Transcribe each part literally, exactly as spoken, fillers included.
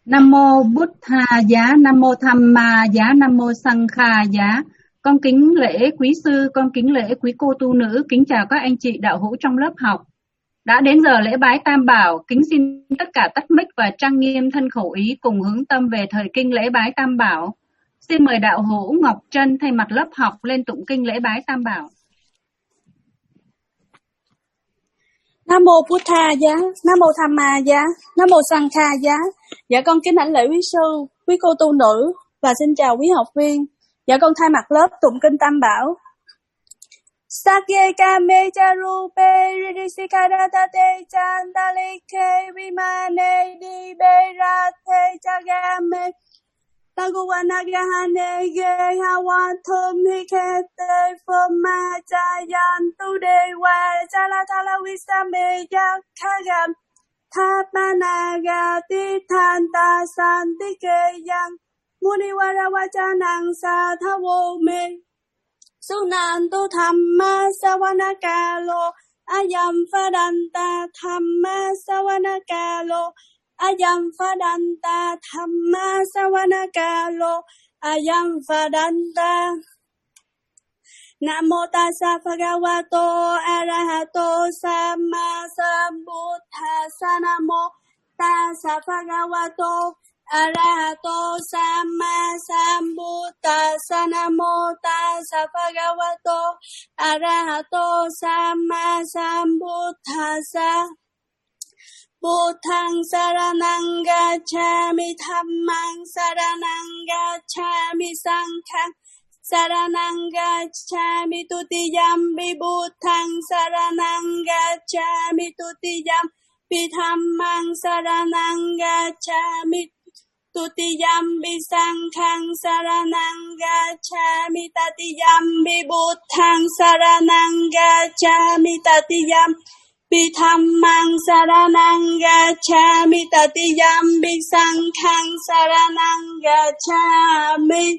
Nam mô Bụt Tha Giá, Nam mô Tham Ma Giá, Nam mô Sang Kha Giá. Con kính lễ quý sư, con kính lễ quý cô tu nữ, kính chào các anh chị đạo hữu trong lớp học. Đã đến giờ lễ bái Tam Bảo, kính xin tất cả tắt mic và trang nghiêm thân khẩu ý cùng hướng tâm về thời kinh lễ bái Tam Bảo. Xin mời đạo hữu Ngọc Trân thay mặt lớp học lên tụng kinh lễ bái Tam Bảo. Nam mô Bụt Tha Giá, Nam mô Tham Ma Giá, Nam mô Sang Kha Giá. Dạ con kính đảnh lễ quý sư, quý cô tu nữ và xin chào quý học viên. Dạ con thay mặt lớp tụng kinh Tam Bảo. Sakye kame charupe ridisikarate chandalike vimane di berate chagame Taguwanagahane ge hawa thum hikete foma chayan tu dewa chalatala wisame yakhagam thapanaga tithanta santikeyan muniwara wachanang sathawo me sunantu thamma sawanakalo ayam phadanta thamma sawanakalo ayam phadanta thamma sawanakalo ayam phadanta. Nam mô tassa bhagavato arahato samma sambuddhassa. Nam mô tassa bhagavato arahato samma sambuddhassa. Nam mô tassa bhagavato arahato samma sambuddhassa. Buddhaṃ saranang gacchāmi, Dhammāṃ saranang gacchāmi, Saṅghāṃ saranang gacchāmi, Tutiyampi Buddhaṃ saranang gacchāmi, Tutiyampi Dhammāṃ saranang gacchāmi, Tutiyampi Saṅghāṃ saranang gacchāmi, Tatiyampi Buddhaṃ saranang gacchāmi, Tatiyampi Dhammāṃ saranang gacchāmi, Tatiyampi Saṅghāṃ saranang gacchāmi.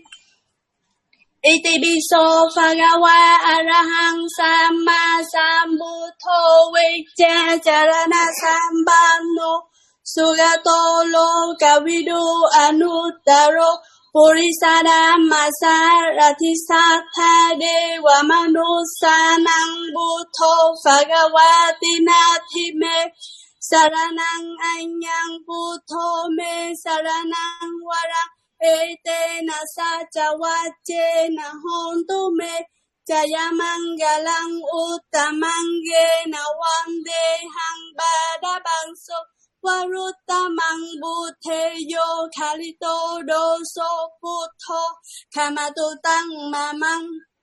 Iti biso bhagava arahang samma sambuddho vicca charana sambanno sugato lokavidu anuttaro Purisādhamma sārati sattha deva manussanang buddho bhagavati nāthi me saranang anyang buddho me saranang varang etena saca vacchena hontu me jaya mangalang uttamang yena vandehang badabangso Varuttamang buddheyo khalito doso buddho kamatutang mamang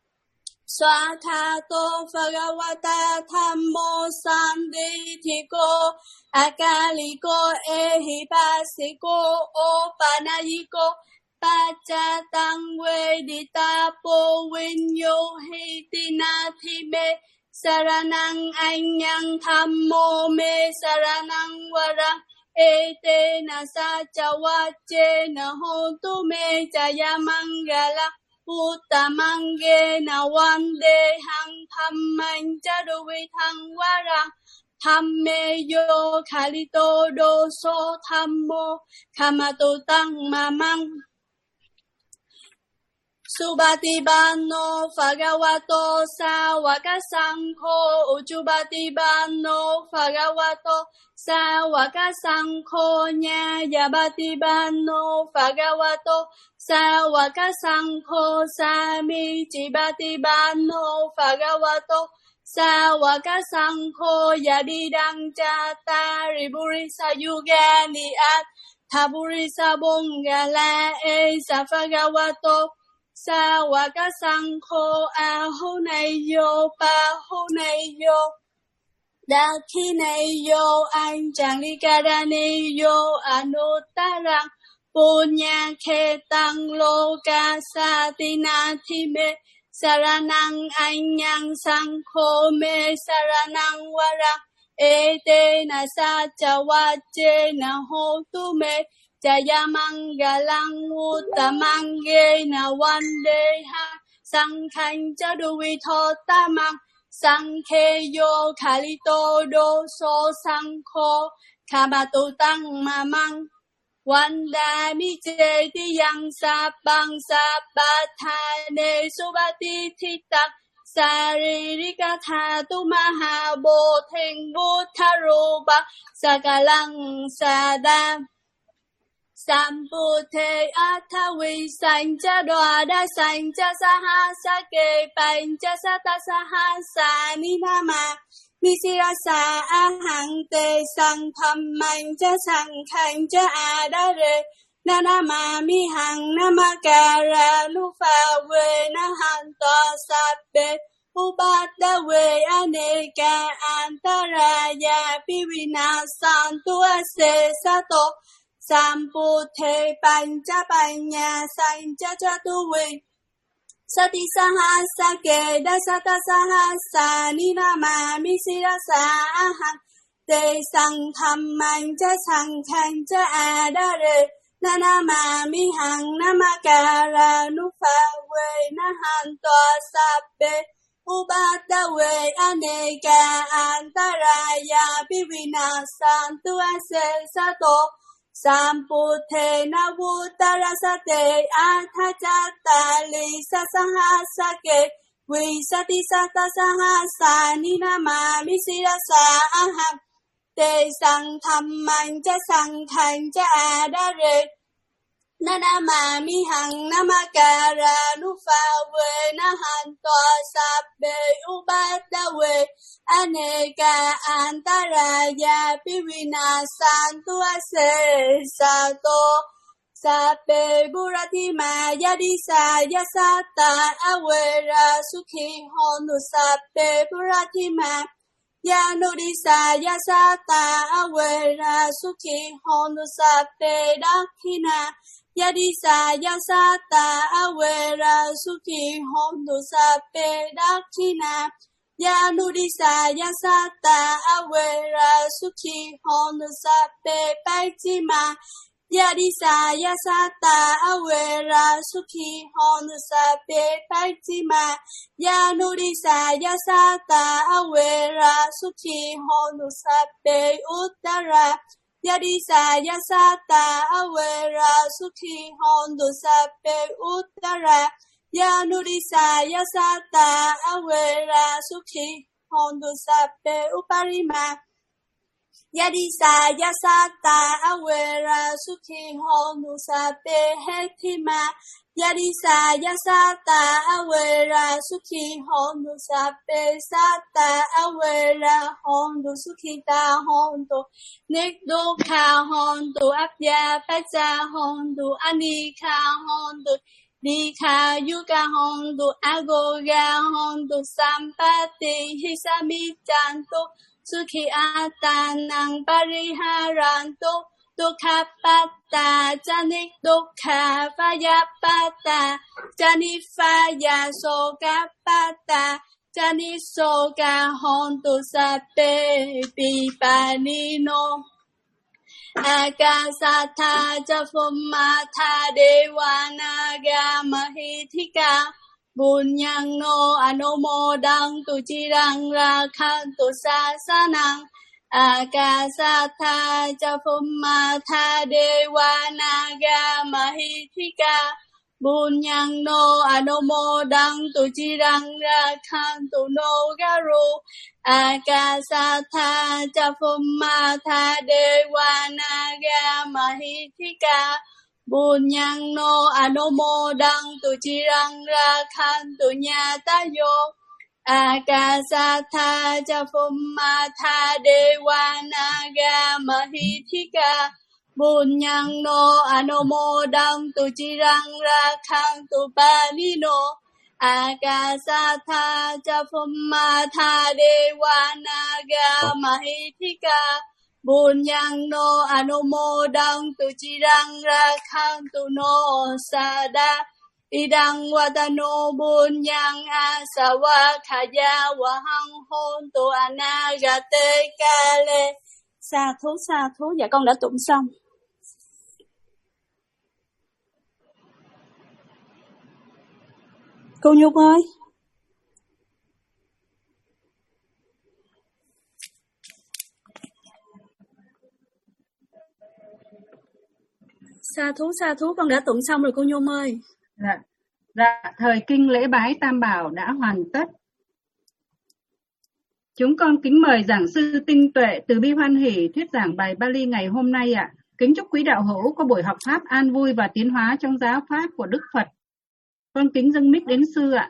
swakhato bhagavata dhammo sandithiko akaliko ehipasiko opanayiko pachatang veditapo vinyo hitinati me Saranang anyang thammo me saranang varang etena saca vacchena hontu me jaya mangala uttamang yena vandehang dhammang jaduvithang varang dhamme yo khalito doso dhammo kamatutang mamang Subhatibano bhagavato sāvaka saṅkho Ujjubhatibano bhagavato sāvaka saṅkho Nyāyabhatibano bhagavato sāvaka saṅkho Samicibhatibano bhagavato sāvaka saṅkho Yadidang cattari purisa yugani attha purisa bongala esa bhagavato Sāvaka saṅkho ahoneyo pahoneyo dakhineyo anjanglikaraniyo anuttarang punyakhetang loka satinati me saranang anyang saṅkho me saranang varang etena saca vacchena hontu me Jaya mangalang uttamang yena vandehang Saṅghāṃ jaduvitho tamang Saṅkheyo khalito doso saṅkho Khabatu tăng ma mang Wanda mi chê ti yang sa bang sa ba tha ne su ba ti thi tak Saririka tha tu maha bo theng bu tha ru ba sakalang sada Sampute athawi sancha dwada sancha sahasa ke pancha sata sahasa ninama Nisirasa ahang te sang tham mancha sang khancha adare Nanama mi hằng namakara nufa we nahan to sabbe Ubada we aneka antaraya pivina santu ase sato Sampute pancha panya sancha chatuwe Sati sahasa ke dasata sahasa ninama misirasa ahang Te sang tham mancha sang khancha adare Nanama mi hằng namakara nufa we nahan to sabbe Ubada we aneka antaraya pivina santu ase sato Sampute navutarasate athachata li sasahasake Visati sata sahasa ninama misirasa aham Te sang tham mancha sang khancha adare Nanama mi hằng namakara nufa we nahan to sabbe ubada we aneka antaraya pivina santu ase sato sabbe buratima yadisa yasata awera sukhi honu sabbe buratima yanudisa yasata awera sukhi honu sabbe dakhina Yadisa yasata awera sukhi hondu sape dakhina Yanudisa yasata awera sukhi hondu sape paichima Yadisa yasata awera sukhi hondu sape paichima Yanudisa yasata awera sukhi hondu sape uttara Yadisa yasata awera sukhi hondu sape uttara Yanudisa yasata awera sukhi hondu sape uparima Yadisa yasata awera sukhi hondu sape hekima Yadisa yasata awera sukhi hondu sape sata awera hondu sukhita hondu Nikdukha hondu abya pacha hondu anika hondu Dikha yuka hondu agoga hondu sampati hisami chantu Sukhi atanang pariharantu Dukkhapatta janik dukkha vayapata Jani vaya sokapatta Jani soka hontu sape pipanino Akasata jafumata devanaga mahithika Bunyang no anomodang tu chirang rakhantu sasanang Akasata jafumata devanaga mahithika Bunyang no anomodang tu chirang rakhantu no garu Akasata jafumata devanaga mahithika Bunyang no anomodang tu chirang rakhantu nyatayo Akasata jafumata devanaga mahithika Bunyang no anomodang tu chirang rakhantu panino Akasata jafumata devanaga mahithika Bunyang no anomodang tu chirang rakhantu no sada Idang wadano bunyang asawa khaya wahang hontu anagate kale Sa thú sa thú dạ con đã tụng xong. Cô Nhung ơi. Sa thú, sa thú, con đã tụng xong rồi cô Nhung ơi. Dạ, dạ, thời kinh lễ bái Tam Bảo đã hoàn tất. Chúng con kính mời giảng sư Tinh Tuệ từ Bi Hoan Hỷ thuyết giảng bài Bali ngày hôm nay ạ. Kính chúc quý đạo hữu có buổi học pháp an vui và tiến hóa trong giáo pháp của Đức Phật. Con kính dâng mic đến sư ạ.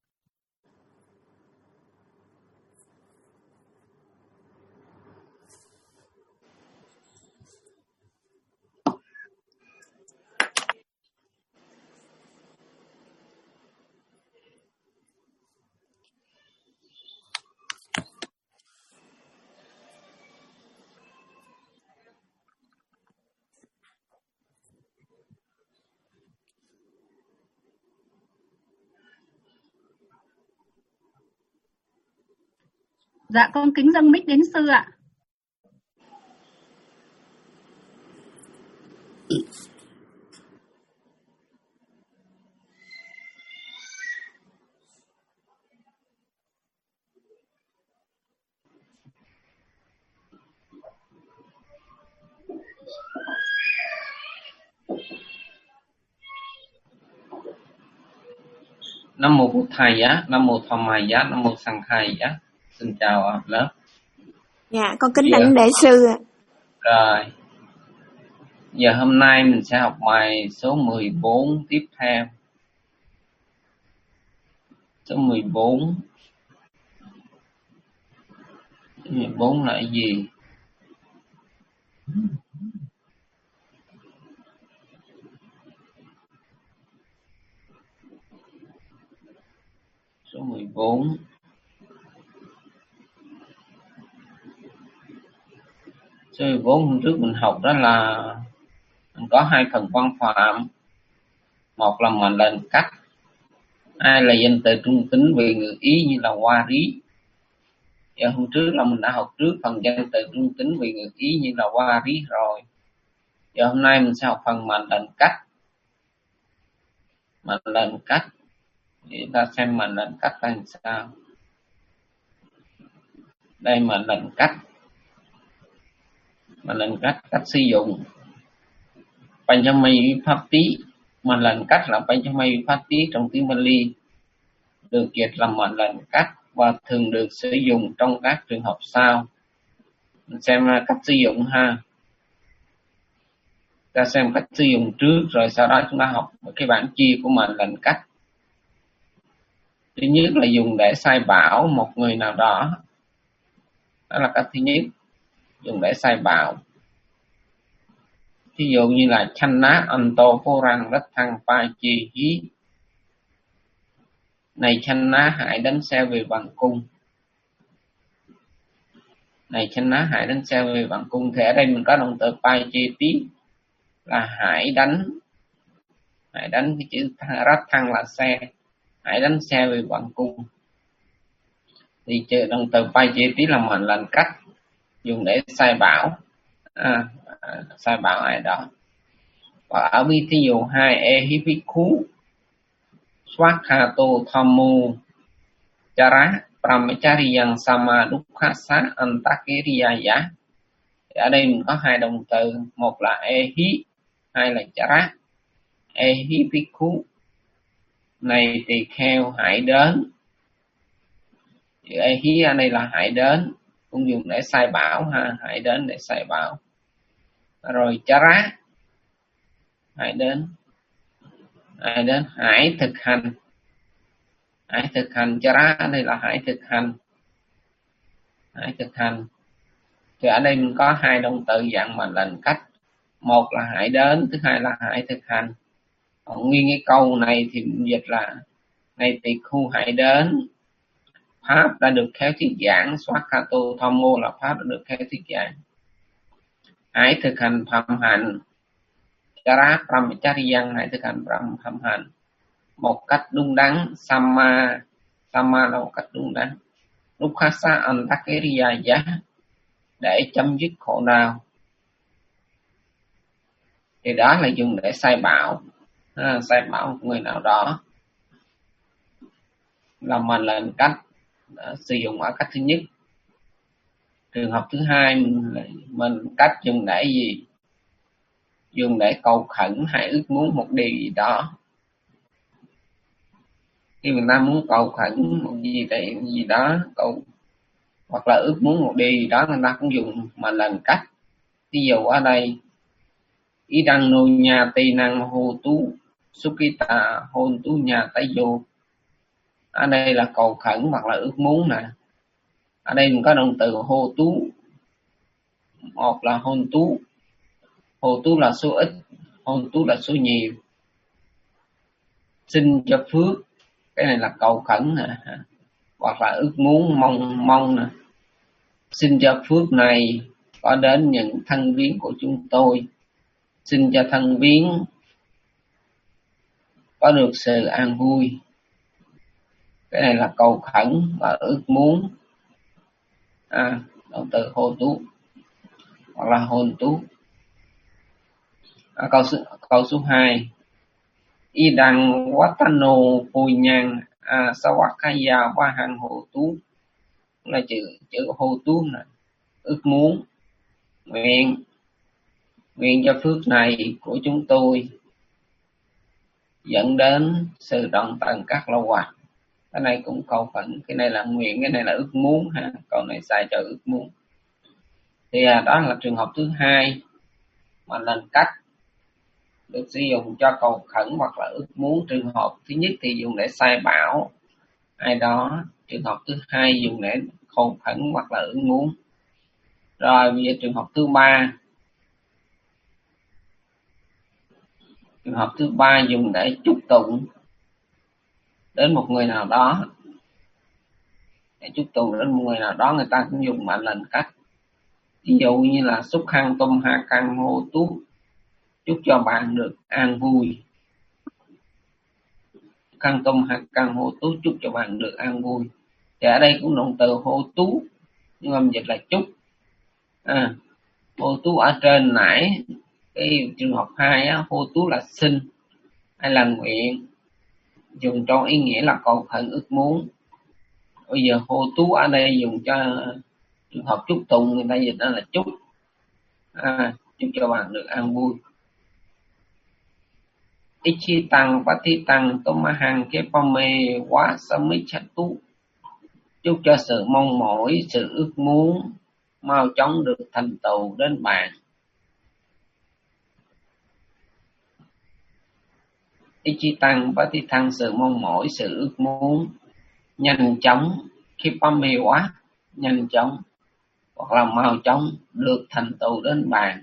Dạ, con kính dâng mic đến sư ạ. Nam mô Bụt Thầy giá, Nam mô Tham Mai giá, Nam mô Sang Khai giá. Xin chào lớp. Dạ, con kính đảnh lễ sư ạ. Rồi. Giờ hôm nay mình sẽ học bài số mười bốn tiếp theo. Số mười bốn. Số mười bốn là cái gì? Số mười bốn. Số mười bốn hôm trước mình học đó là mình có hai phần quan phạm. Một là mệnh lệnh cách, hai là danh từ trung tính vì ngữ ý như là hoa rí. Giờ hôm trước là mình đã học trước phần danh từ trung tính vì ngữ ý như là hoa rí rồi. Giờ hôm nay mình sẽ học phần mệnh lệnh cách. Mệnh lệnh cách. Để ta xem mệnh lệnh cách là làm sao. Đây mệnh lệnh cách. Mệnh lệnh cách, cách sử dụng. Panchami Vipatti. Mệnh lệnh cách là Panchami Vipatti trong tiếng Bali. Được dịch là mệnh lệnh cách và thường được sử dụng trong các trường hợp sau. Mình xem cách sử dụng ha. Ta xem cách sử dụng trước rồi sau đó chúng ta học cái bảng chia của mệnh lệnh cách. Thứ nhất là dùng để sai bảo một người nào đó. Đó là cách thứ nhất. Dùng để sai bảo. Ví dụ như là Channa Anto Porang Đất Thăng Pa Chi Hí. Này Channa hãy đánh xe về bằng cung. Này Channa hãy đánh xe về bằng cung. Thì ở đây mình có động từ Pa Chi Tí là hãy đánh. Hãy đánh cái chữ Rát Thăng là xe. Hãy đánh xe về bằng cung. Thì chữ động từ Pa Chi Tí là mệnh lệnh cách. Dùng để sai bảo. À, à, sai bảo ai đó. Và ở bi thí dụ hai Ehipikhu Swakhato Thammo Chara Pramachariyang Sama Dukkasa Antakiriyaya. Ở đây mình có hai động từ, một là Ehi, hai là Chara. Ehipikhu này tỳ kheo hãy đến. Ehi ở đây là hãy đến, cũng dùng để sai bảo ha, hãy đến để sai bảo. Rồi Chara hãy đến. Hãy đến, hãy thực hành. Hãy thực hành, Chara ở đây là hãy thực hành. Hãy thực hành. Thì ở đây mình có hai động từ dạng mệnh lệnh cách. Một là hãy đến, thứ hai là hãy thực hành. Còn nguyên cái câu này thì mình dịch là này tỳ khu hãy đến. Pháp đã được khéo thuyết giảng. Swakhato Thammo là Pháp đã được khéo thuyết giảng. Hãy thực hành phạm hạnh. Chara Pramachariyang hãy thực hành phạm hạnh một cách đúng đắn. Sama Sama là một cách đúng đắn. Dukkasa Antakiriyaya để chấm dứt khổ đau. Thì đó là dùng để sai bảo. À, sai bảo một người nào đó là mệnh lệnh cách. Đã sử dụng ở cách thứ nhất. Trường hợp thứ hai mình, mình cách dùng để gì? dùng để cầu khẩn hay ước muốn một điều gì đó. Khi người ta muốn cầu khẩn một gì đấy gì đó, cầu hoặc là ước muốn một điều gì đó, người ta cũng dùng mà lần cách. Ví dụ ở đây idang no nhà tây năng hô tú sukita hôn tú nhà tây vô, ở đây là cầu khẩn hoặc là ước muốn nè. Ở đây mình có động từ hô tú, một là hôn tú, hô tú là số ít, hôn tú là số nhiều. Xin cho phước, cái này là cầu khẩn nè, hoặc là ước muốn mong mong nè. Xin cho phước này có đến những thân viếng của chúng tôi, xin cho thân viếng có được sự an vui. Cái này là cầu khẩn và ước muốn. À, động từ hô tú hoặc là hôn tú. À, câu số câu số hai. Idang watano punyang asawakaya wahang hô tú, là chữ chữ hô tú này, ước muốn, nguyện nguyện cho phước này của chúng tôi dẫn đến sự đoạn tận các lâu hoặc. Cái này cũng cầu khẩn, cái này là nguyện, cái này là ước muốn ha, câu này sai cho ước muốn. Thì à, đó là trường hợp thứ hai mà lần cách được sử dụng cho cầu khẩn hoặc là ước muốn. Trường hợp thứ nhất thì dùng để sai bảo ai đó, trường hợp thứ hai dùng để cầu khẩn hoặc là ước muốn. Rồi bây giờ trường hợp thứ ba, trường hợp thứ ba dùng để chúc tụng đến một người nào đó, để chúc tụng đến một người nào đó, người ta cũng dùng mệnh lệnh cách. Ví dụ như là xúc khăn tôm ha căng hô tú, chúc cho bạn được an vui. Khăn tôm ha căng hô tú, chúc cho bạn được an vui. Thì ở đây cũng động từ hô tú, nhưng âm dịch là chúc. À, hô tú ở trên nãy cái trường hợp hai á, hô tú là xin hay là nguyện, dùng trong ý nghĩa là cầu khẩn ước muốn. Bây giờ hô tú ở đây dùng cho trường hợp chúc tụng, người ta dịch đó là chúc. À, chúc cho bạn được an vui. Ichi tăng pati tăng tomahang kepame wa samichatu, chúc cho sự mong mỏi, sự ước muốn mau chóng được thành tựu đến bạn. Ichi tăng pati tăng, sự mong mỏi, sự ước muốn nhanh chóng, kepame wa, nhanh chóng hoặc là mau chóng được thành tựu đến bạn,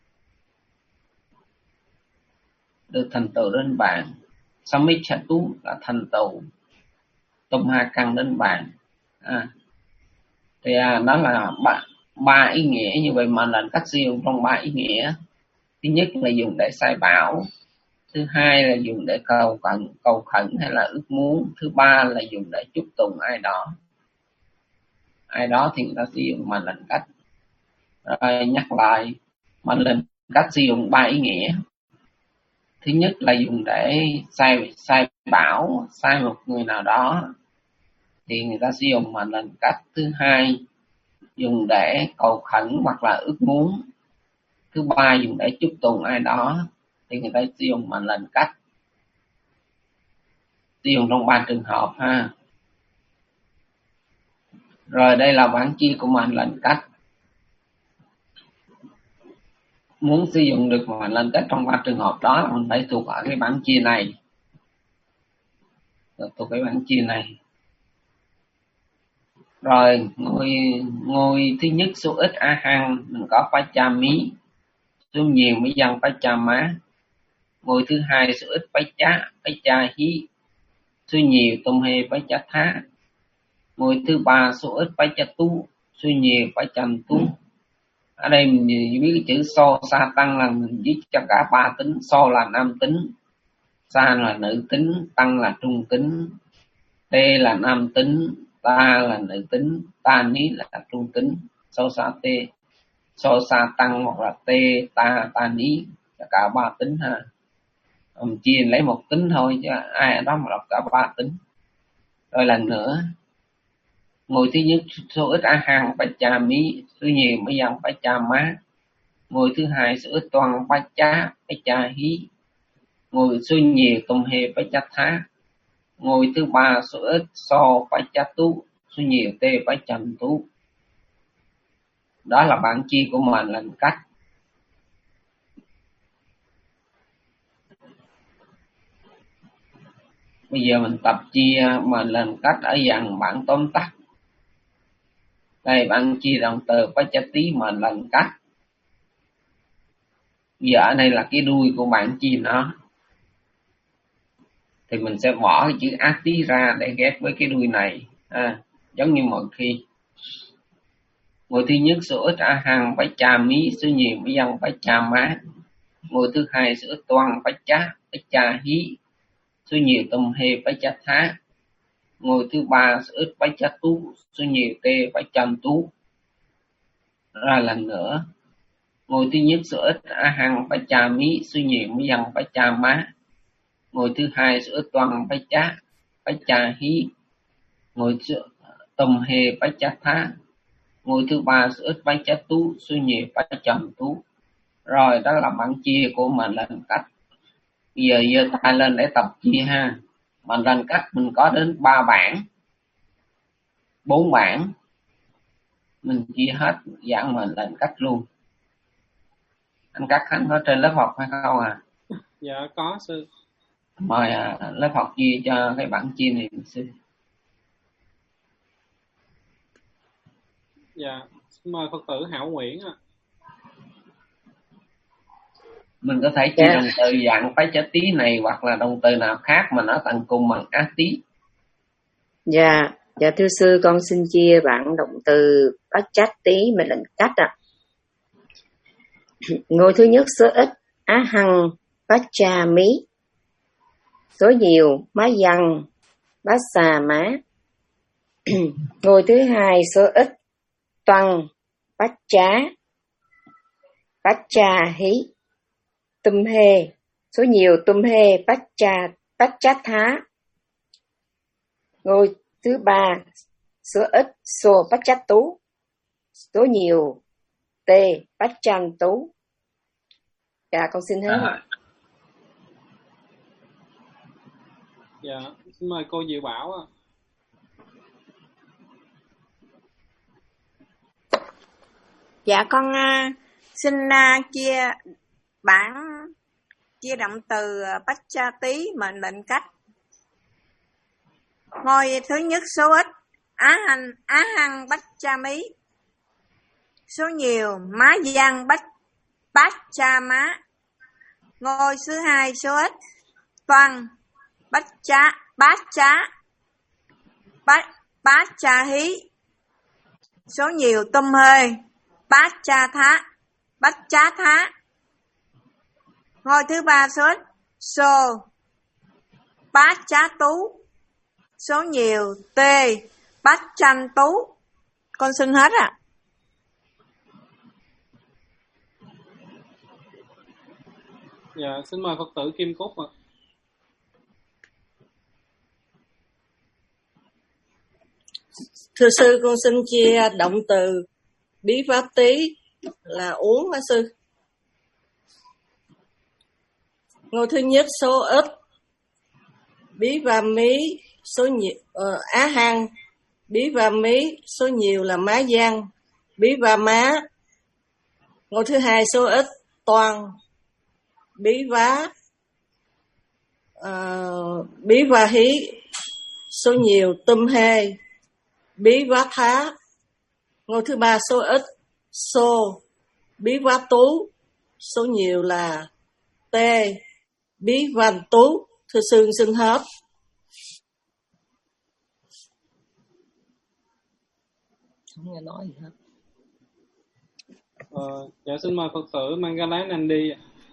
được thành tựu đến bạn. Samichatu là thành tựu, Tomha căng đến bạn. À, thì à, đó là ba, ba ý nghĩa như vậy mà lệnh cách sử dụng trong ba ý nghĩa. Thứ nhất là dùng để sai bảo, thứ hai là dùng để cầu khẩn, cầu khẩn hay là ước muốn, thứ ba là dùng để chúc tụng ai đó. Ai đó thì người ta sử dụng mệnh lệnh cách. Rồi nhắc lại, mệnh lệnh cách sử dụng ba ý nghĩa. Thứ nhất là dùng để sai sai bảo, sai một người nào đó thì người ta sử dụng mệnh lệnh cách. Thứ hai dùng để cầu khẩn hoặc là ước muốn. Thứ ba dùng để chúc tụng ai đó thì người ta sử dụng mệnh lệnh cách. Sử dụng trong ba trường hợp ha. Rồi đây là bản chia của mệnh lệnh cách. Muốn sử dụng được mệnh lệnh cách trong ba trường hợp đó mình phải thuộc ở cái bản chia này. Thuộc cái bản chia này. Rồi ngôi ngôi thứ nhất số ít a hăng mình có pachami, số nhiều mới dân pachama. Ngôi thứ hai số ít pacha pachahi, số nhiều tôm hê pachatha. Ngôi thứ ba số ít pachatu, số nhiều pachantu. Ở đây mình biết cái chữ so sa tăng là mình viết cho cả ba tính. So là nam tính, sa là nữ tính, tăng là trung tính, tê là nam tính, ta là nữ tính, ta ní là trung tính. So sa tê, so sa tăng hoặc là tê, ta, ta ní là cả ba tính ha. Mình chia lấy một tính thôi chứ ai ở đó mà đọc cả ba tính. Rồi lần nữa, ngôi thứ nhất số ít a hăng pachami, số nhiều mới dân pachama. Ngôi thứ hai số ít toàn bách chá bách cha hí. Ngôi số nhiều tùm hê bách cha thá. Ngôi thứ ba số ít so bách cha tú, số nhiều tê bách trầm tú. Đó là bảng chia của mệnh lệnh cách. Bây giờ mình tập chia mệnh lệnh cách ở dạng bảng tóm tắt. Đây bạn chia động từ bách cha tí mệnh lệnh cách. Bây giờ ở đây là cái đuôi của bạn chia nó. Thì mình sẽ bỏ cái chữ á tí ra để ghép với cái đuôi này. À, giống như mọi khi. Ngôi thứ nhất số ít a hằng bách cha mí, số nhiều mấy dân bách cha má. Ngôi thứ hai số ít toan bách chá bách cha hí, số nhiều tùm hê bách cha thá. Ngôi thứ ba số ít bách cha tú, số nhiều tê bách trầm tú. Ra lần nữa. Ngôi thứ nhất số ít a hằng bách cha mí, số nhiều mấy dân bách cha má. Ngôi thứ hai số ít toan bách chá bách cha hí, ngôi tùm hê bách cha thá. Ngôi thứ ba số ít bách cha tú, số nhiều bách trầm tú. Rồi đó là bảng chia của mệnh lệnh cách. Bây giờ giơ tay lên để tập chia ha. Mệnh lệnh cách mình có đến ba bảng, bốn bảng. Mình chia hết dạng mệnh lệnh cách luôn. Anh Cát Khánh có trên lớp học hay không à? Dạ có sư. Mời à, lớp học chia cho cái bảng chia này sư. Dạ, xin mời Phật tử Hảo Nguyễn ạ. À. Mình có thể chia yeah. động từ dạng phái chá tí này hoặc là động từ nào khác mà nó tận cùng bằng á tí. Dạ, dạ thưa sư, con xin chia bảng động từ bát chát tí mệnh lệnh cách ạ. À. Ngôi thứ nhất số ít á hằng bát cha mí, số nhiều má dân bát xà má. Ngôi thứ hai số ít toan bát chá bát cha hí, tùm hê, số nhiều tùm hê bát cha bát chát thá. Ngôi thứ ba số ít xô bát chát tú, số nhiều tê bát chan tú. Dạ con xin hết. À. Dạ, xin mời cô Diệu Bảo ạ. Dạ con uh, xin uh, chia bảng chia động từ uh, bách cha tí mệnh lệnh cách. Ngôi thứ nhất số ít á hằng á hằng bách cha mí, số nhiều má dân bách bát cha má. Ngôi thứ hai số ít toan bách cha bát cha bát bát cha hí, số nhiều tùm hê bát cha thá bát chá thá. Ngôi thứ ba số ít xô bát chá tú, số nhiều tê bát chanh tú. Con xin hết ạ. À. Dạ, xin mời Phật tử Kim Cúc ạ. Thưa sư, con xin chia động từ bí pháp tí là uống hả sư? Ngôi thứ nhất số ít bí và mí, số nhiều uh, á hăng bí và mí, số nhiều là má giang bí và má. Ngôi thứ hai số ít toàn bí vá uh, bí và hí, số nhiều tùm hê bí vá thá. Ngôi thứ ba số ít xô bí vá tú, số nhiều là tê bí văn tú. Thưa sư xin hết. Không nghe nói gì hết. Ờ, dạ xin mời Phật tử Mangalan anh đi.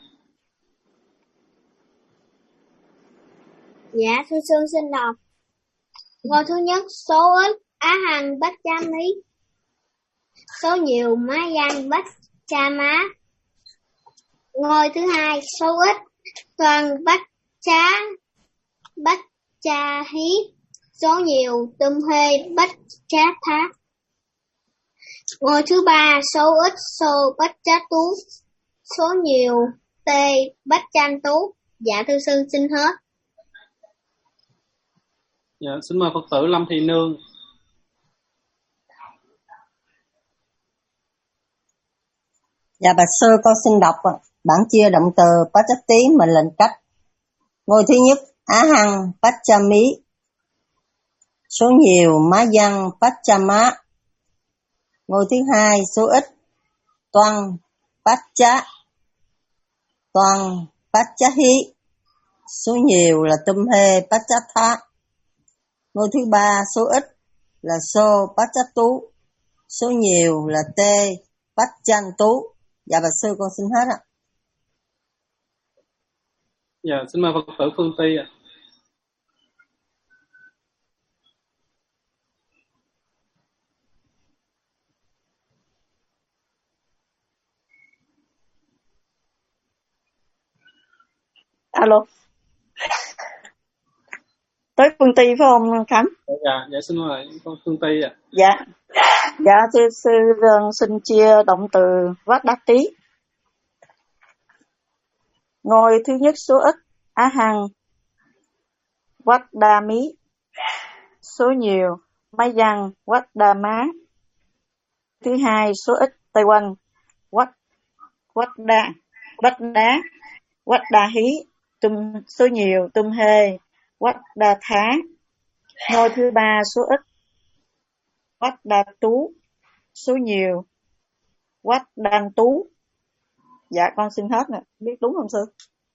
Dạ thưa sư xin đọc. Ngôi thứ nhất số ít á hằng bách cha mí, số nhiều má dân bách cha má. Ngôi thứ hai số ít toàn bách chá bách cha hí, số nhiều tùm hê bách chá thá. Ngôi thứ ba số ít xô bách chá tú, số nhiều T Bách Tranh Tú. Dạ thưa sư, xin hết. Dạ, xin mời Phật tử Lâm Thị Nương. Dạ bạch sư, con xin đọc bản chia động từ Pachati mệnh lệnh cách. Ngôi thứ nhất Á Hằng Pachami, số nhiều Má Văn Pachama. Ngôi thứ hai số ít Toan Pacha, Toan Pachahi, số nhiều là Tumhe Pachatha. Ngôi thứ ba số ít là So Pachatu, số nhiều là Te Pachantu. Dạ bạch sư, con xin hết ạ. Dạ, xin mời Phật tử Phương Ti ạ. Alo. Tới Phương Ti phải không Khánh? Dạ, dạ xin mời con Phương Ti ạ. Dạ. Dạ thưa sư, xin chia động từ Vát Đá Tí. Ngôi thứ nhất số ít Á Hằng Vát Đa Mí, số nhiều Máy Văn Vát Đa Má. Thứ hai số ít Tây Quanh Vát Vát Đa Vát Đá Vát Đa Hí, tum số nhiều Tum Hê Vát Đa Thá. Ngôi thứ ba số ít Vát Đa Tú, số nhiều Vát Đan Tú. Dạ con xin hết nè, biết đúng không sư?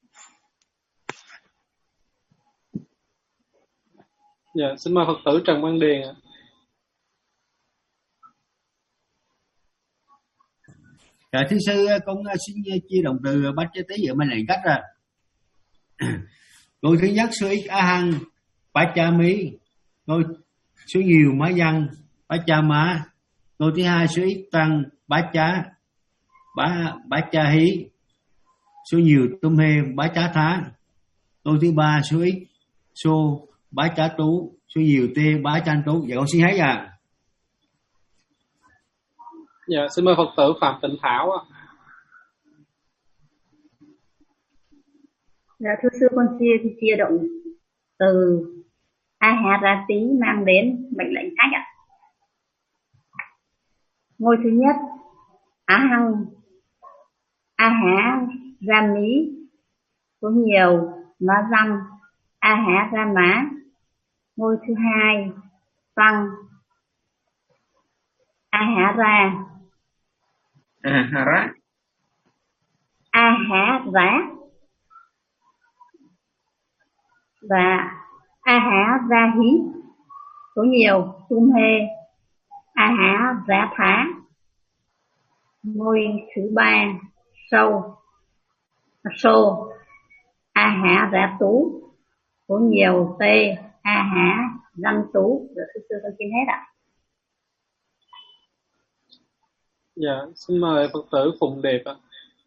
Dạ, xin mời Phật tử Trần Văn Điền ạ. Dạ thưa sư, con xin chia động từ Bát Chá Tí ở mệnh lệnh cách rồi. Ngôi thứ nhất số ít Á Hằng Pachami, ngôi số nhiều Má Văn Pachama. Ngôi thứ hai số ít Tăng Pacha Bá Pacha Hí, số nhiều Tum Hê Bá Chá Thá. Ngôi thứ ba số ít Số Bá Chá Tú, số nhiều Tê Bá Chan Tú. Dạ con xin hết à. Dạ, xin mời Phật tử Phạm Tịnh Thảo ạ. Dạ thưa sư, con chia chia động từ Aharati mang đến mệnh lệnh cách ạ. Ngôi thứ nhất Á Hằng Aha Rami, số nhiều Má Dăm Aha Rama. Ngôi thứ hai Tăng Ahara Ahara Ahara và Aharahi, số nhiều Tum Hê Ahara. Ngôi thứ ba Sâu Sô Ahara Tú, số nhiều Tê Ahara Tú. Được sư sư con xin hết ạ. Dạ, xin mời Phật tử Phụng Điệp ạ.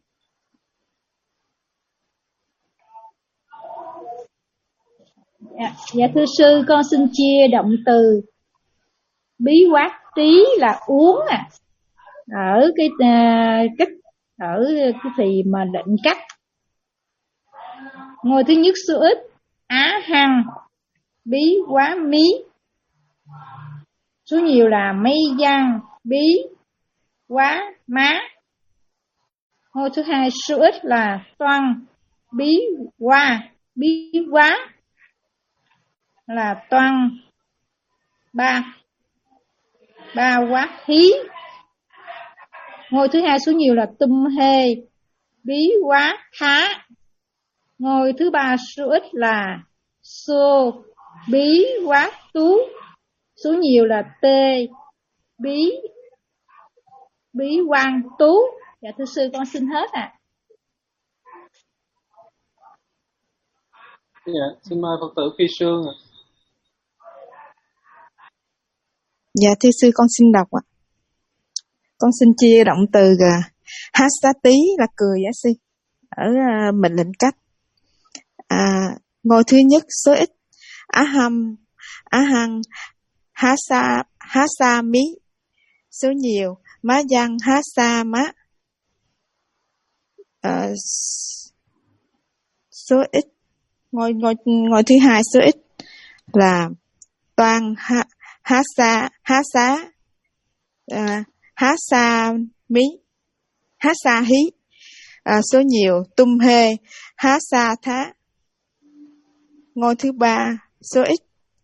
Dạ, dạ thưa sư, con xin chia động từ bí quát tí là uống à, ở cái uh, cách ở cái thì mà định cách. Ngôi thứ nhất số ít Á Hằng bí quá mí, số nhiều là Mây Văn bí quá má. Ngôi thứ hai số ít là Toan bí qua bí quá là Toan ba ba quá hí. Ngôi thứ hai số nhiều là Tum Hê bí quá thá. Ngôi thứ ba số ít là Xô bí quá tú, số nhiều là Tê bí bí quang tú. Dạ thưa sư, con xin hết ạ. À. Dạ, xin mời Phật tử Phi Sương ạ. Dạ thưa sư, con xin đọc ạ. Con xin chia động từ uh, Hasati là cười giá sư ở uh, mệnh lệnh cách. À, ngôi thứ nhất số ít Aham Ahang Hasa Hasami, số nhiều Má Văn Hasa Má. à, số ít. Ngôi ngôi ngôi thứ hai số ít là toàn há há sa há xá à, há sa mí há sa hí. À, số nhiều tum hê há sa thá. Ngôi thứ ba số ít.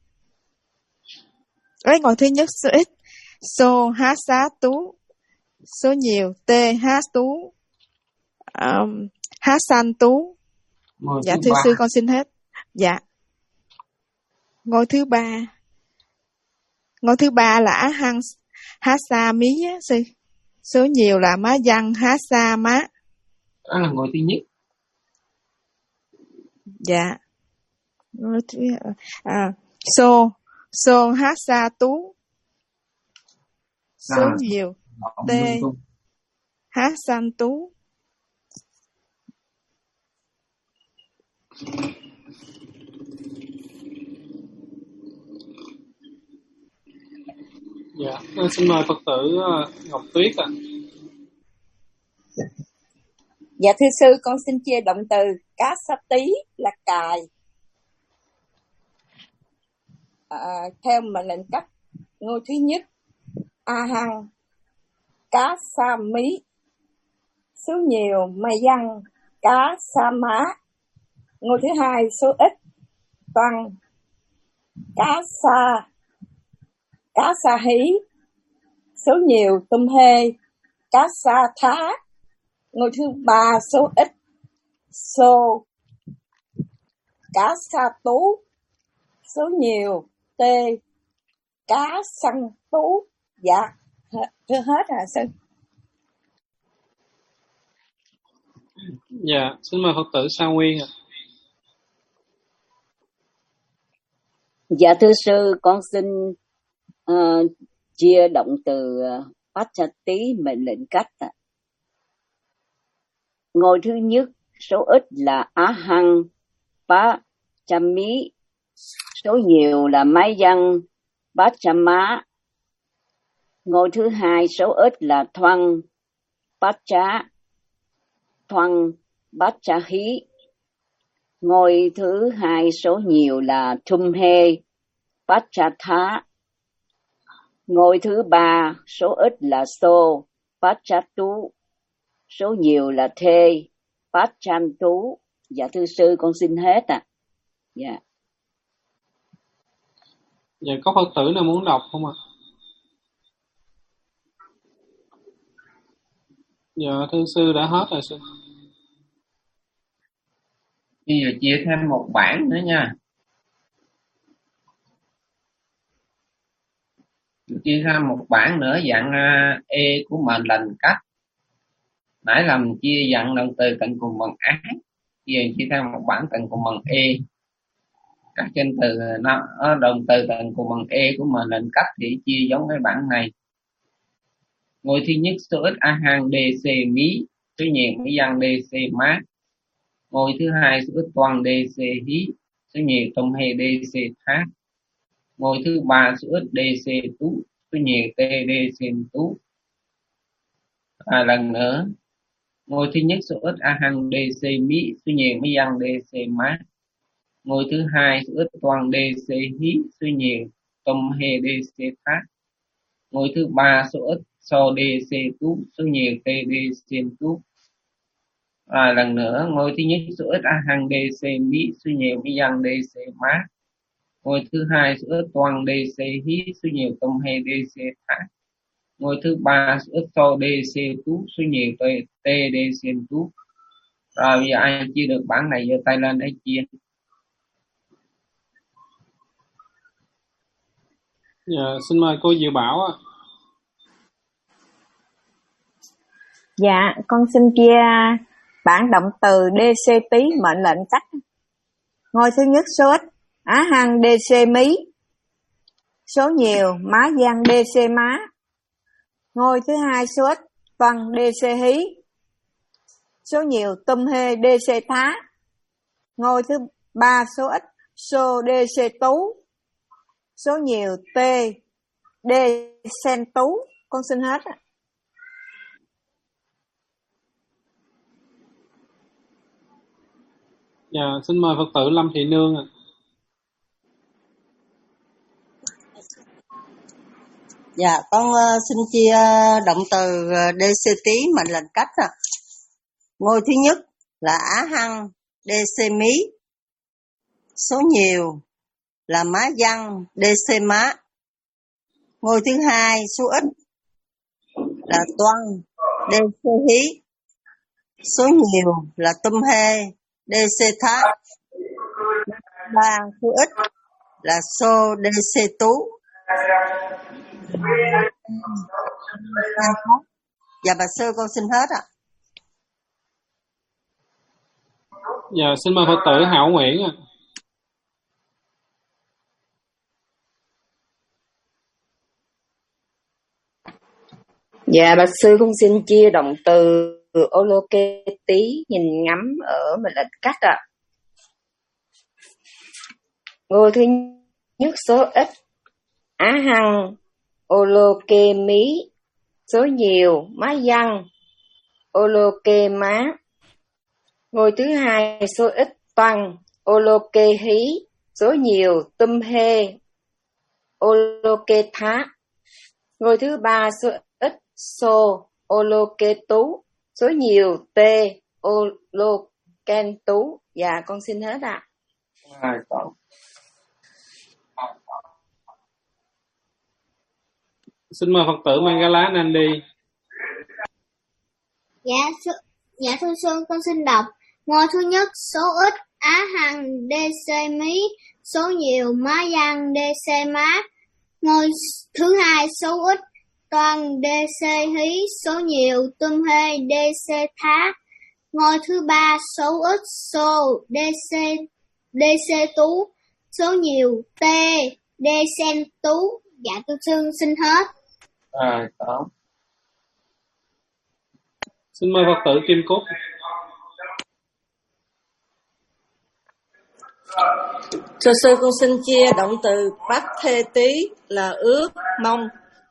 Lấy ngôi thứ nhất số ít so há xá tú. Số nhiều t há tú um, há san tú. Ngôi Dạ thứ thưa ba. sư con xin hết. Dạ. Ngôi thứ ba. Ngôi thứ ba là á hăng há sa mí á sư. Số nhiều là má văn há sa má. Đó là ngôi thứ nhất. Dạ. Ngôi thứ à, so so há sa tú. Số À, nhiều động t lung tung. há san tú. Dạ, à, xin mời Phật tử uh, Ngọc Tuyết ạ. À. Dạ thưa sư, con xin chia động từ cá sa tí là cài. À, theo mệnh lệnh cách. Ngôi thứ nhất a hăng cá sa mí. Số nhiều mày văn cá sa má. Ngôi thứ hai số ít toàn cá sa cá sa hí. Số nhiều tum hê cá sa thá. Ngôi thứ ba số ít số cá sa tú. Số nhiều t cá săn tú. Dạ thưa hết à sư. Dạ, xin mời Phật tử Sa Nguyên ạ. Dạ thưa sư, con xin uh, chia động từ uh, Pachati mệnh lệnh cách. Ngôi thứ nhất số ít là á hăng Pachami. Số nhiều là mái văn Pachama. Ngôi thứ hai số ít là thoăn Pacha thoăn Pachahi. Ngôi thứ hai số nhiều là thum hê Pachatha. Ngôi thứ ba số ít là so Pachatu. Số nhiều là thê Pachantu. Dạ thưa sư, con xin hết ạ. À. Dạ. Dạ, có Phật tử nào muốn đọc không ạ? À? Dạ, thưa sư đã hết rồi sư. Bây giờ chia thêm một bảng nữa nha. Chia ra một bảng nữa dạng E của mệnh lệnh cách. Nãy là mình chia dạng động từ cận cùng bằng á. Bây giờ chia thêm một bảng cận cùng bằng E. Các trên từ nó động từ cận cùng bằng E của mệnh lệnh cách thì chia giống cái bảng này. Ngôi thứ nhất số ít a hang dc mí. Số nhiều mỹ văn dc má. Ngôi thứ hai số ít toàn dc hí. Số nhiều tông hê dc thác. Ngôi thứ ba số ít dc tú. Số nhiều t dc tú. À, lần nữa. Ngôi thứ nhất số ít a hăng dc mí. Số nhiều mỹ văn dc má. Ngôi thứ hai số ít toàn dc hí. Số nhiều tông hê dc thác. Ngôi thứ ba số ít so dc tú. Số nhiều t dc tú. À, lần nữa. Ngôi thứ nhất số ít a hăng dc mí. Số nhiều mỹ văn dc má. Ngôi thứ hai số ít toàn dc hí. Số nhiều tông hê dc thác. Ngôi thứ ba số ít so dc tú. Số nhiều t dc tú. Rồi bây giờ ai chia được bảng này giơ tay lên để chia. Dạ, xin mời cô Diệu Bảo ạ. Dạ, con xin chia bảng động từ dc tí mệnh lệnh cách. Ngôi thứ nhất số ít á hăng dc mí. Số nhiều má văn dc má. Ngôi thứ hai số ít toàn dc hí. Số nhiều tum hê dc thá. Ngôi thứ ba số ít so dc tú. Số nhiều t d sen tú. Con xin hết ạ. Dạ, xin mời Phật tử Lâm Thị Nương ạ. Dạ, con uh, xin chia động từ uh, đê xê tí mệnh lệnh cách ạ. Ngôi thứ nhất là Á Hăng, đê xê mí. Số nhiều là Má Văn, đê xê má. Ngôi thứ hai số ít là Toan, đê xê hí. Số nhiều là Tum hê, đê xê thá. Ba số ít là Xô, đê xê tú. Dạ bà sư con xin hết ạ. Dạ, xin mời Phật tử Hảo Nguyễn ạ. Dạ bạch sư con xin chia động từ ô lô kê tí nhìn ngắm ở mệnh lệnh cách ạ. À. Ngôi thứ nhất số ít Á Hăng, ô lô kê mí. Số nhiều Má Văn, ô lô kê má. Ngôi thứ hai số ít Toan, ô lô kê hí. Số nhiều Tum hê, ô lô kê thá. Ngôi thứ ba số ít Xô, ô lô kê tú. Số nhiều T, ô lô ken tú. Dạ con xin hết ạ. À. Xin mời Phật tử Mangala Nandi. Dạ, dạ thưa sư, con xin đọc. Ngôi thứ nhất số ít Á Hăng, đê xê mí. Số nhiều Má Văn, đê xê má. Ngôi thứ hai số ít Toan, đê xê hí. Số nhiều Tum hê, đê xê thá. Ngôi thứ ba số ít Xô, đê xê, đê xê tú. Số nhiều T, đê xê tú. Dạ thưa sư xin hết. À, đó. Xin mời Phật tử Kim Cúc. Thưa sư con xin chia động từ Bát Thê Tí là ước mong.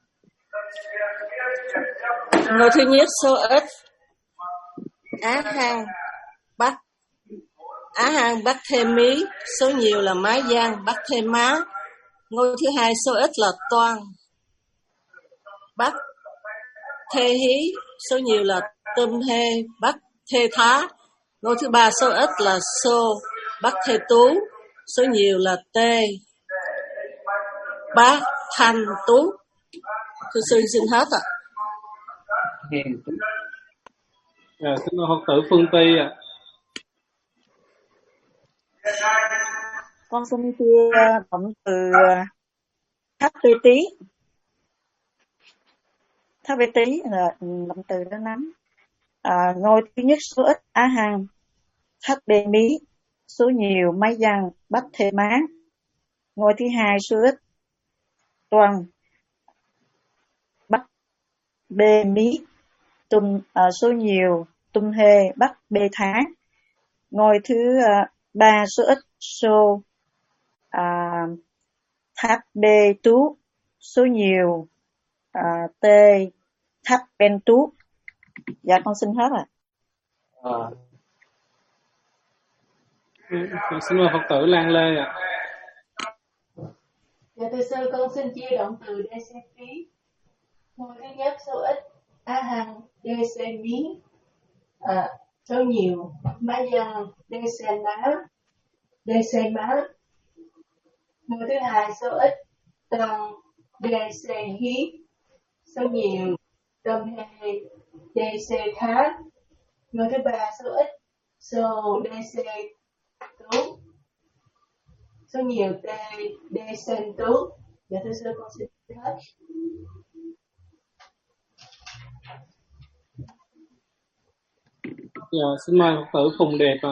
Ngôi thứ nhất số ít Á Hăng, Bát Á Hăng Bát Thê Mí. Số nhiều là Má Văn, Bát Thê má. Ngôi thứ hai số ít là Toan, Bát Thê hí. Số nhiều là Tum hê, Bát Thê thá. Ngôi thứ ba số ít là Xô, Bát Thê tú. Số nhiều là T, Bát Thanh tú. Thưa sư xin hết ạ. À, xin mời Phật tử Phương Ti ạ. Con xin chia động từ tháp tê tí. Tháp tê tí là động từ đó nắm. À, ngôi thứ nhất số ít Á Hăng, tháp bê mí. Số nhiều Má Văn, Bát Thê má. Ngôi thứ hai số ít Toan, Bát bê mí. Tum, à, số nhiều Tum hê, Bát bê thá. Ngôi thứ uh, ba số ít Xô, à, tháp bê tú. Số nhiều à, T, tháp ben tú. Dạ con xin hết rồi. À. Ừ, xin mời Phật tử Lan Lê ạ. Dạ thưa sư, con xin chia động từ đê xê phí. Ngôi thứ nhất số ít Á Hăng, đê xê mí. À, số nhiều Má Văn, đê xê má, đê xê má. Ngôi thứ hai số ít Toan, đê xê hí. Số nhiều Tum hê, đê xê thá. Ngôi thứ ba số ít Xô, đê xê tú. Số nhiều T, đê xê tú. Dạ thưa sư con xin hết. Dạ, xin mời Phật tử Phùng Đẹp ạ.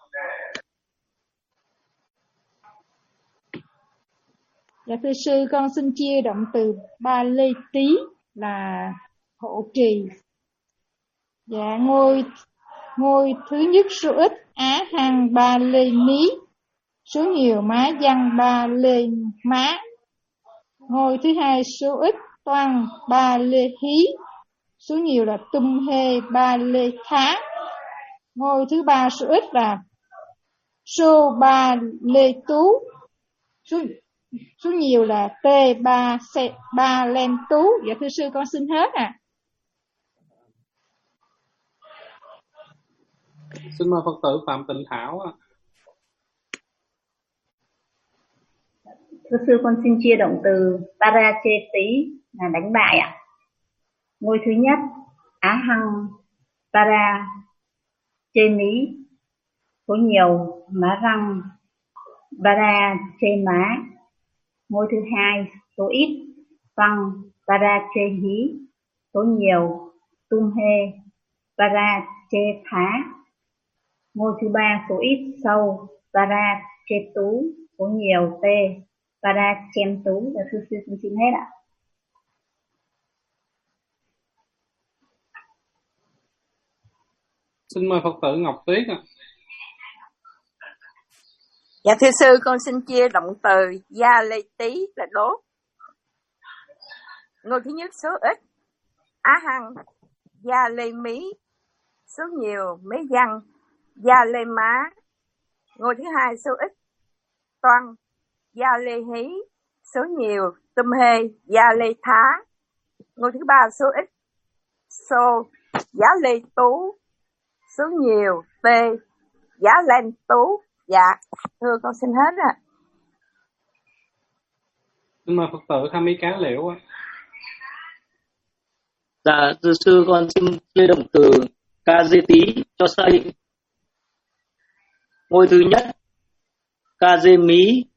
Dạ thưa sư, con xin chia động từ Ba Lê Tí là hộ trì. Dạ ngôi ngôi thứ nhất số ít Á Hăng Ba Lê Mí. Số nhiều Má Văn, Ba Lê má. Ngôi thứ hai số ít Toan, Ba Lê hí. Số nhiều là Tum hê, Ba Lê thá. Ngôi thứ ba số ít là số ba Lê Tú, số, số nhiều là T ba ba Len Tú. Dạ thưa sư con xin hết ạ. À. Xin mời Phật tử Phạm Tịnh Thảo ạ. Thưa sư con xin chia động từ Paracheti là đánh bại ạ. Ngôi thứ nhất Á Hăng Para Chê Mí, số nhiều má răng Para Chê Má. Ngôi thứ hai số ít Tăng Para Chê Hí, số nhiều Tum Hê Para Chê Thá. Ngôi thứ ba số ít sâu Para Chê Tú, số nhiều T Para Chen Tú. Và sư sư xin xin hết ạ. Xin mời Phật tử Ngọc Tuyết ạ. Dạ thưa sư con xin chia động từ Gia Lê Tí là đố. Ngôi thứ nhất số ít Á Hăng Gia Lê Mí, số nhiều Mế Văn Gia Lê Má. Ngôi thứ hai số ít Toan Gia Lê Hí, số nhiều Tum Hê Gia Lê Thá. Ngôi thứ ba số ít Xô Giá Lê Tú, số nhiều T Giá Lên Tú. Dạ thưa con xin hết ạ. Xin mời Phật tử Tham Mỹ Cá Liễu ạ. Dạ thưa sư con xin chia động từ Ca Dê Tí cho xây. Ngôi thứ nhất Ca Dê Mí,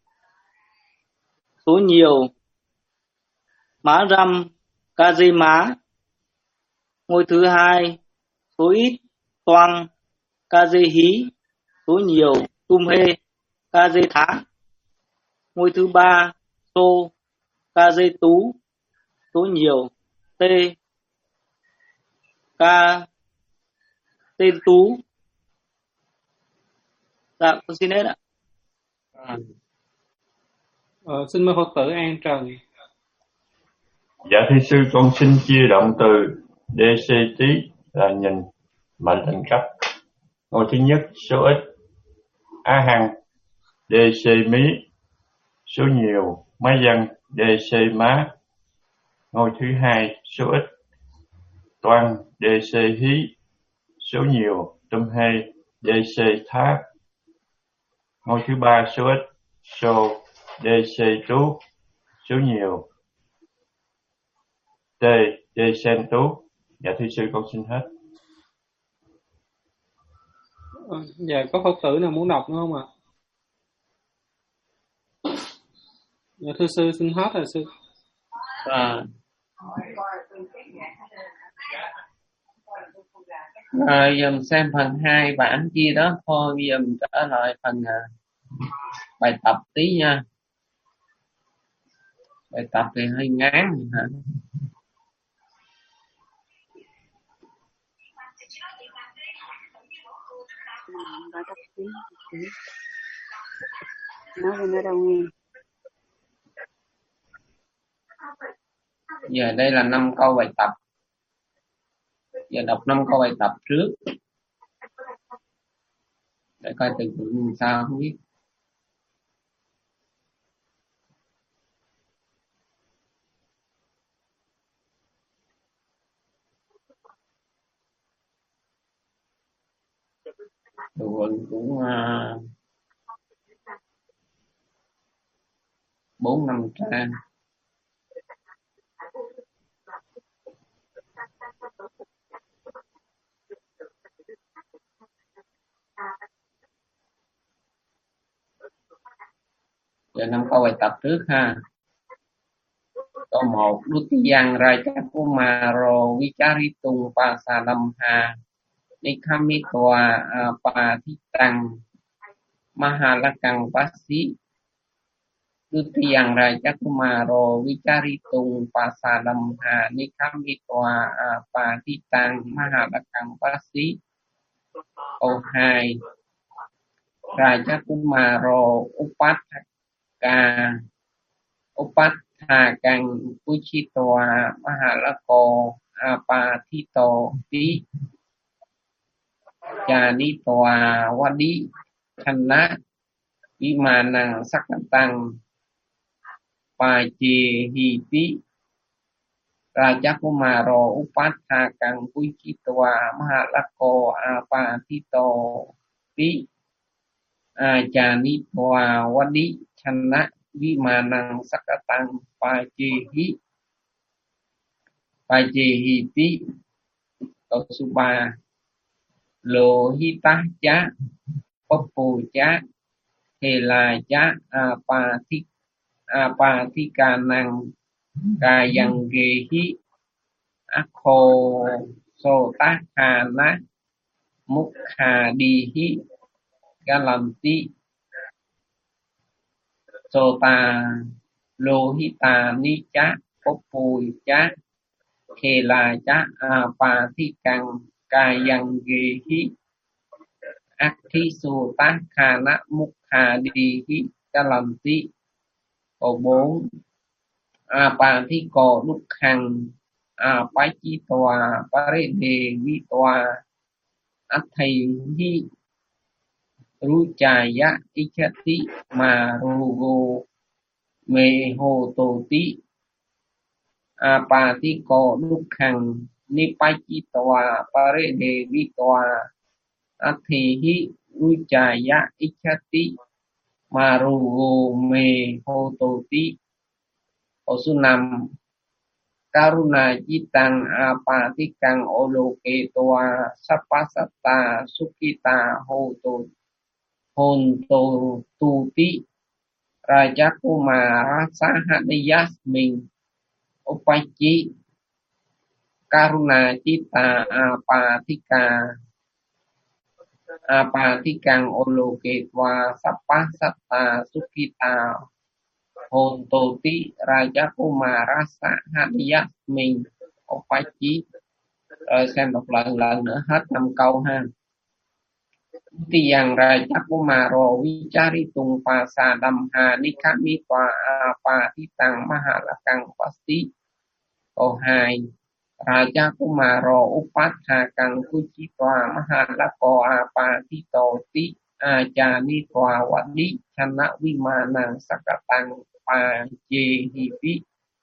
số nhiều Má Răm Ca Dê Má. Ngôi thứ hai số ít Toang Ca Dê Hí, số nhiều Tum Hê Ca Dê Thá. Ngôi thứ ba Tô Ca Dê Tú, số nhiều T Ca Tên Tú. Dạ con xin hết ạ. À. Ờ, xin mời Phật tử An Trần. Dạ thưa sư con xin chia động từ đê xê tí là nhìn mệnh lệnh cấp. Ngôi thứ nhất số ít Á Hăng đê xê Mí, số nhiều Má Văn đê xê Má. Ngôi thứ hai số ít Toan đê xê Hí, số nhiều Tum Hê đê xê Thá. Ngôi thứ ba số ít Sô đê xê Tú, số nhiều T đê sen Tú. Dạ thưa sư con xin hết. À, dạ có Phật tử nào muốn đọc nữa không ạ? Dạ thưa sư xin hết rồi sư. À. Rồi dùm xem phần hai bản chia đó thôi, bây giờ mình trở lại phần uh, bài tập tí nha. Bài tập thì hơi ngán hả? Nói lên ở đâu nghe. Giờ đây là năm câu bài tập. Giờ đọc năm câu bài tập trước để coi từ vựng sao không biết. Từ vựng cũng uh, bốn năm trang. Giờ năm câu bài tập trước ha. Câu một, Dutiyang Rajakumaro Vicharitung Pasadamha Nikhamitwa Apatitang Mahalakang Pasi. Dutiyang Rajakumaro Vicharitung Pasadamha Nikhamitwa Apatitang Mahalakang Pasi. Câu hai, Rajakumaro Upatthaka Upatthakang Puchitwa Mahalako Apathito Ti Janitwa Wadi thành ná vi mà năng sắc tăng pa chê hi tí Raja Kumaro Upathakan Kuchitwa Mahalako Apatito Ti Ajanitwa Wadi Chana Vimanang Sakatang Pajehi Pajehi Ti Câu số ba Lô Hita Chá Popu Chá Hê La Chá Apathik Apathikanang Kayang Gehi Akho Sota Hana Mukhadihi Galanti Sota Lohita Nicha Popui Cha Khela Cha Apathikan Kayang Gehi Akhi Sota Hana Mukhadihi Galanti. Câu bốn Apatiko Đúc Hằng Apachitoa Parede Vitoa Atthaihi Ruchaya Ichati Marugo Mehototi Apatiko Đúc Hằng Nipachitoa Parede Vitoa Atthaihi Ruchaya Ichati Marugo Mehototi. Câu số năm Karuna Jitang Apatikang Oloke Toa Sapasata Sukita Hoto Honto Tuti Raja Kumara Sahadiyasmin Upachi Karuna Jita Apatika Apatikang Oloke Toa Sapasata Sukita Honto Ti Raja Kumara Sahadiyasmin Upachi. Rồi xem đọc lần lần nữa hết năm câu ha. Tiyang Raja Kumaro Vicharitung Pasadam Hanikami Twa Apatitang Mahalakang Pasti. Câu hai Raja Kumaro Upathakan Kuchitwa Mahalako Apatito Ti Ajani Twa Wadi Chana Vimanang Sakatang Pa Chê Hi Pi.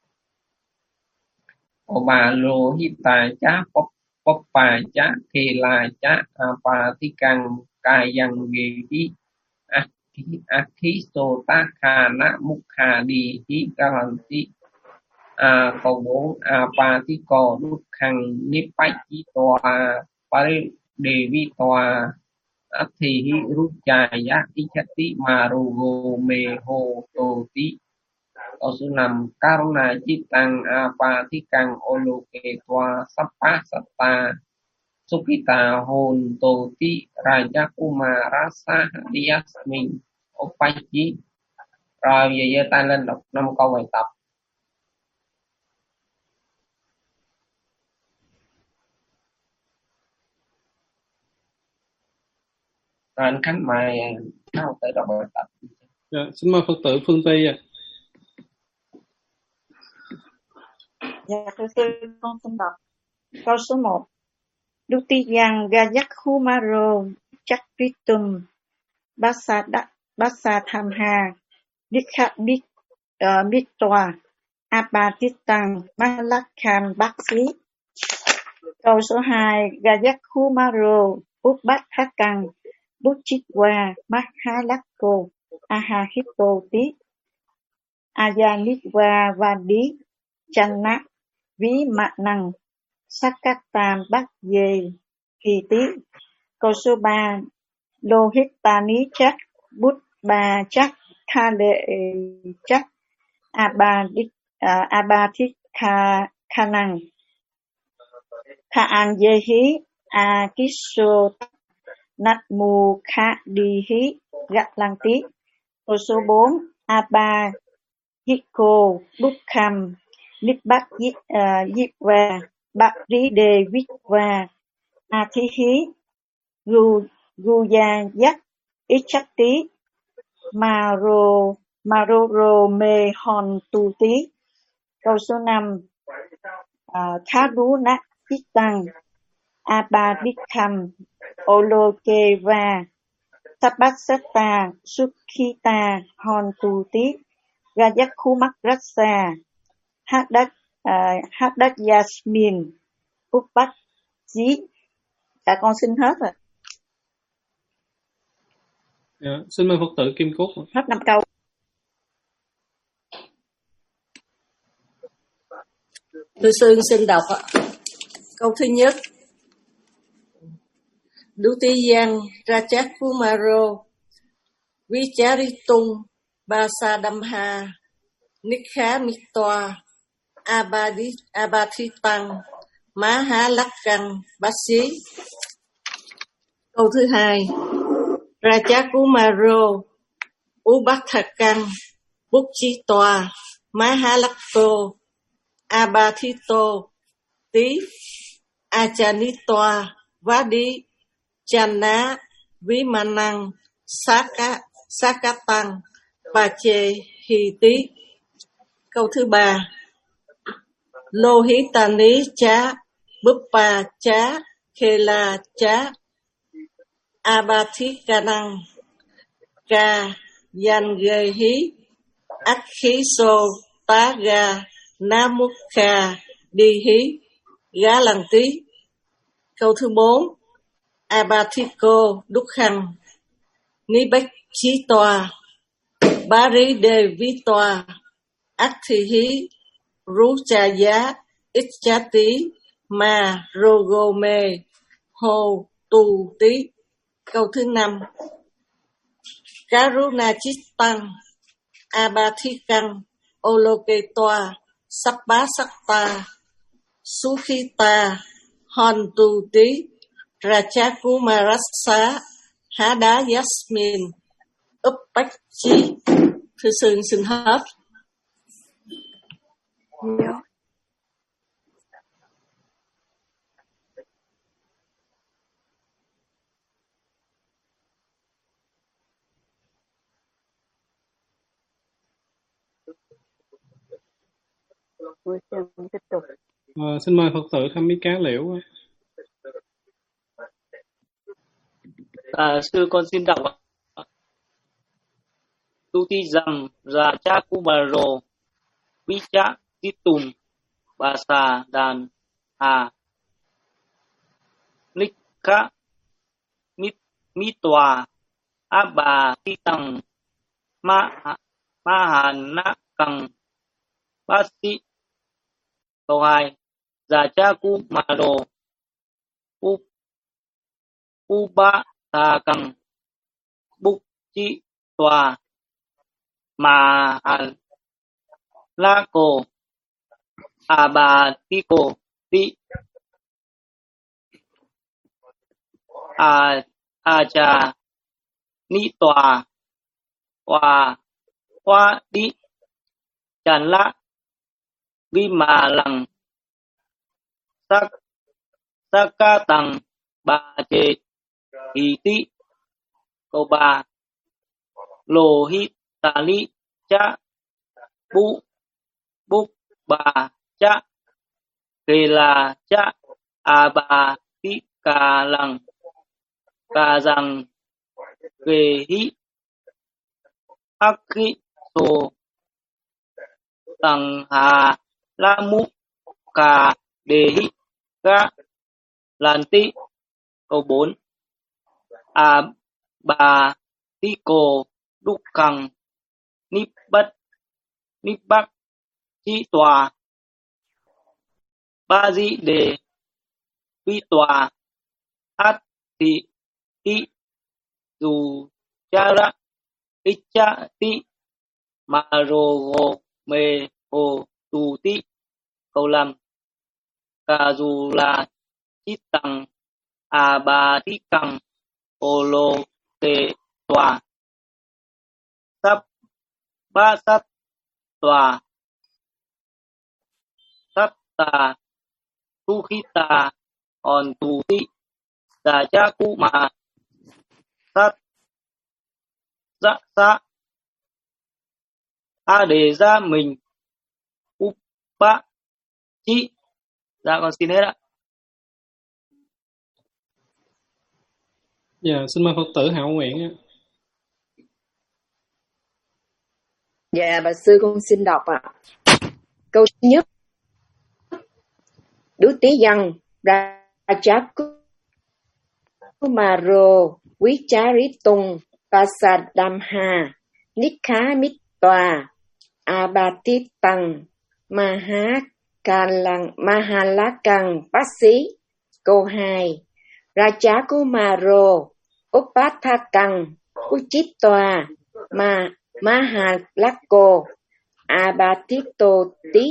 Câu ba Lohita Cha Poppa Cha Khela Cha Apathikan Kayang Gehi Akhi Sota Khana Mukhadihi Galanti. Câu bốn Apatiko Đúc Hằng Nipachitoa Paridevitoa Athihi Ruchaya Ichati Marugo Mehototi. Câu số năm Karuna Jitang Apathikan Oloke Toa Sapasata Sukita Hontoti Raja Kumara Sahadiyasmin Upachi. Rồi giờ giơ tay lên đọc năm câu bài tập. Rồi anh Khánh mời Thao tới đọc bài tập. Dạ, xin mời Phật tử Phương Tây ạ. Dạ, thưa sư, con xin đọc câu số một. Dutiyang Gayakhumaro Chakritum Basada Basathamha Dikha Bik Bitwa Apatitang Malakhan Baksi. Câu số hai. Gayakhumaro Upbathakang Buchitwa Mahalakko Ahahitoti Ayanitwa Vadi Chana Ví Mạ Năng Sakatam Bát Dê Kỳ Tí. Câu số ba. Lohitani Chắc Bút Bà Chắc Kha Lệ Chắc Abathik Kha Năng Kha An Dê Hí A Kiso Nat Mù Kha Đi Hí Gạ Lăng Tí. Câu số bốn. Aba Hiko Bút Kham Nipbat Yipva Bạc Rí Đề Vitva A Thi Hí Guya Yak Ichati Maro Maroro Me Hon Tu Tí. Câu số năm. Khá Rú Nát Chitang Abadikam Olokeva Sabasata Sukhita Hontuti Rajakhumakrasa Hadak uh, Hadak Yasmin Upat Chí. Dạ con xin hết rồi. Dạ, xin mời Phật tử Kim Cúc. Hết năm câu. Tôi Sương xin đọc ạ. Câu thứ nhất. Dutiyan Rajakumaro Vicharitung Basadamha Nikha Mitwa Abadi Abaditang Mahalakkan Basi. Câu thứ hai. Rajakumaro Ubhathakan Bukchitwa Mahalakko Abadito Tí Achanitwa Vadi Chana Vimanang Saka Sakatang Pache Hiti. Câu thứ ba. Lohitani Cha Buppa Cha Khela Cha Abathikanang Ka Yangehi Akhiso Taga Namukha Dihi Galanti. Câu thứ bốn. Abathiko Dukhang Nibachitwa Bari Devitwa Akhihi Ruchaya Ichati Ma Rogome Ho Tu Tí. Câu thứ năm. Karuna Chitang Abathikang Oloketwa Sappa Sakta Sukhita Hontu Tí Rajakumarasa Hada Yasmin Uppachi. Thư Sương xin hết. Tiếp tục. À, xin mời Phật tử Tham Mỹ Cá Liễu. À, sư con xin đọc. Tu ti rằng ra cha kumaro vicha titum basa dan a nikha mit mitwa aba titang ma mahanakang basi. Câu hai. Giả cha kumaro up uba ta căng bục chi tòa mà an la cô à bà ti cô ti à à cha ni tòa hòa hoa đi tràn la vi mà lằng sắc sắc ca tăng bà chê hì tí. Câu ba. Lô hít tà lý cha bu búc bà cha kê là cha à bà tí cà lằng cà rằng kê hí ác khí sô tăng hà la mũ cà đề hí gá lan tí. Câu bốn. À bà tí cô đúc khăng nếp bất nếp bắc chi tòa ba di đề vi tòa át thị tí dù cha ra ít cha tí mà rồ gồ mê hồ tù tí. Câu năm. Cả dù là chít tăng à bà tí căng ô lô tê tòa sắp ba sắp tòa sắp tà tu khí tà on tu tí giả cha cụ mà sắp dạ xã a đề ra mình úp bá chi. Dạ con xin hết ạ. Dạ, xin mời Phật tử Hạo Nguyện. Dạ, bà sư con xin đọc ạ. À. Câu thứ nhất. Đú tí văn Raja Kumaro Vicharitung Pasadamha Nikhamitwa Abatitang Mahakalang Mahalakang Pasi. Câu hai. Raja Kumaro Upathakang Uchitwa Ma Mahalako Abatitoti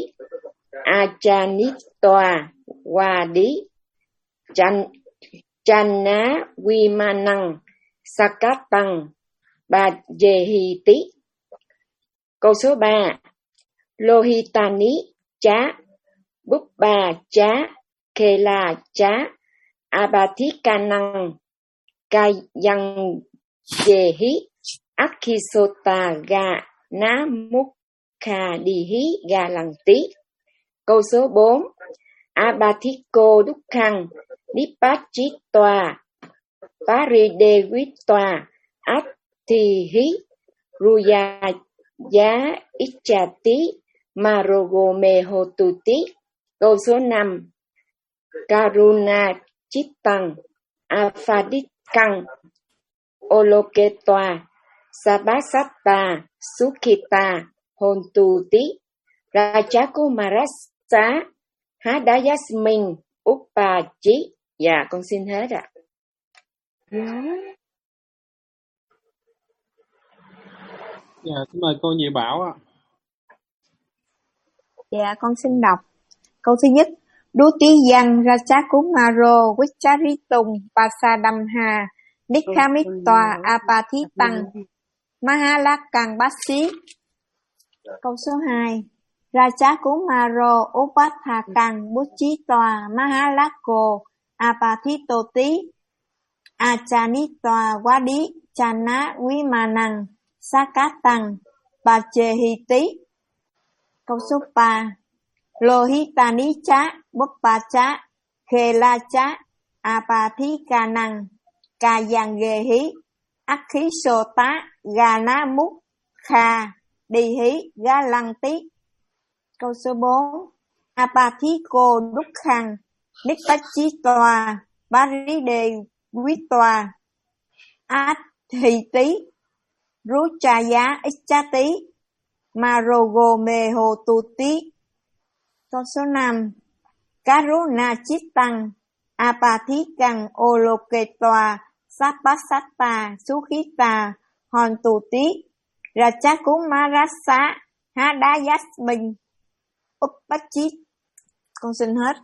Ajanitwa Wadi Chan Channa Vimanang Sakatang Bajehiti. Câu số ba. Lohitani Chá Buppa Chá Kela Chá Abatikanang Kayang Jehi Akhisota Ga Ná Mukha Dihi Ga Lăng Tí. Câu số bốn. Abathiko Dukhang Nipachitwa Paridevitwa Athihi Ruya Giá Ichati Marogome Hotuti. Câu số năm. Karuna Chittang Afadikang Oloketwa Sabasata Sukhita Hontuti Rajakumarasa Hadayasmin Upachi. Dạ, con xin hết ạ. Dạ, xin mời cô Nhị Bảo ạ. Dạ, con xin đọc. Câu thứ nhất. Đú tí văn Rajakumaro Vicharitung Pasadamha Nikhamitwa Apatitang Mahalakang Basi. Câu số hai. Rajakumaro Upathakang Buchitwa Mahalako Apatitoti Achanitwa Wadi Chana Vimanang Sakatang Bajehiti. Câu số ba. Lohitani Cha Buppa Cha Khela Cha Apathikanang Kayang Gehi Akhisota Gana Mukha Dihi Ga Lăng Tí. Câu số bốn. Apathiko Dukhang Nipachitwa Paride Vitwa Athiti Ruchaya Ichati Marogome Hotuti. Câu số năm. Karuna Chittang Apathikang Oloketwa Sapasata Sukhita Hontuti Rajakumarasa Hadayasmin Upachit. Con xin hết.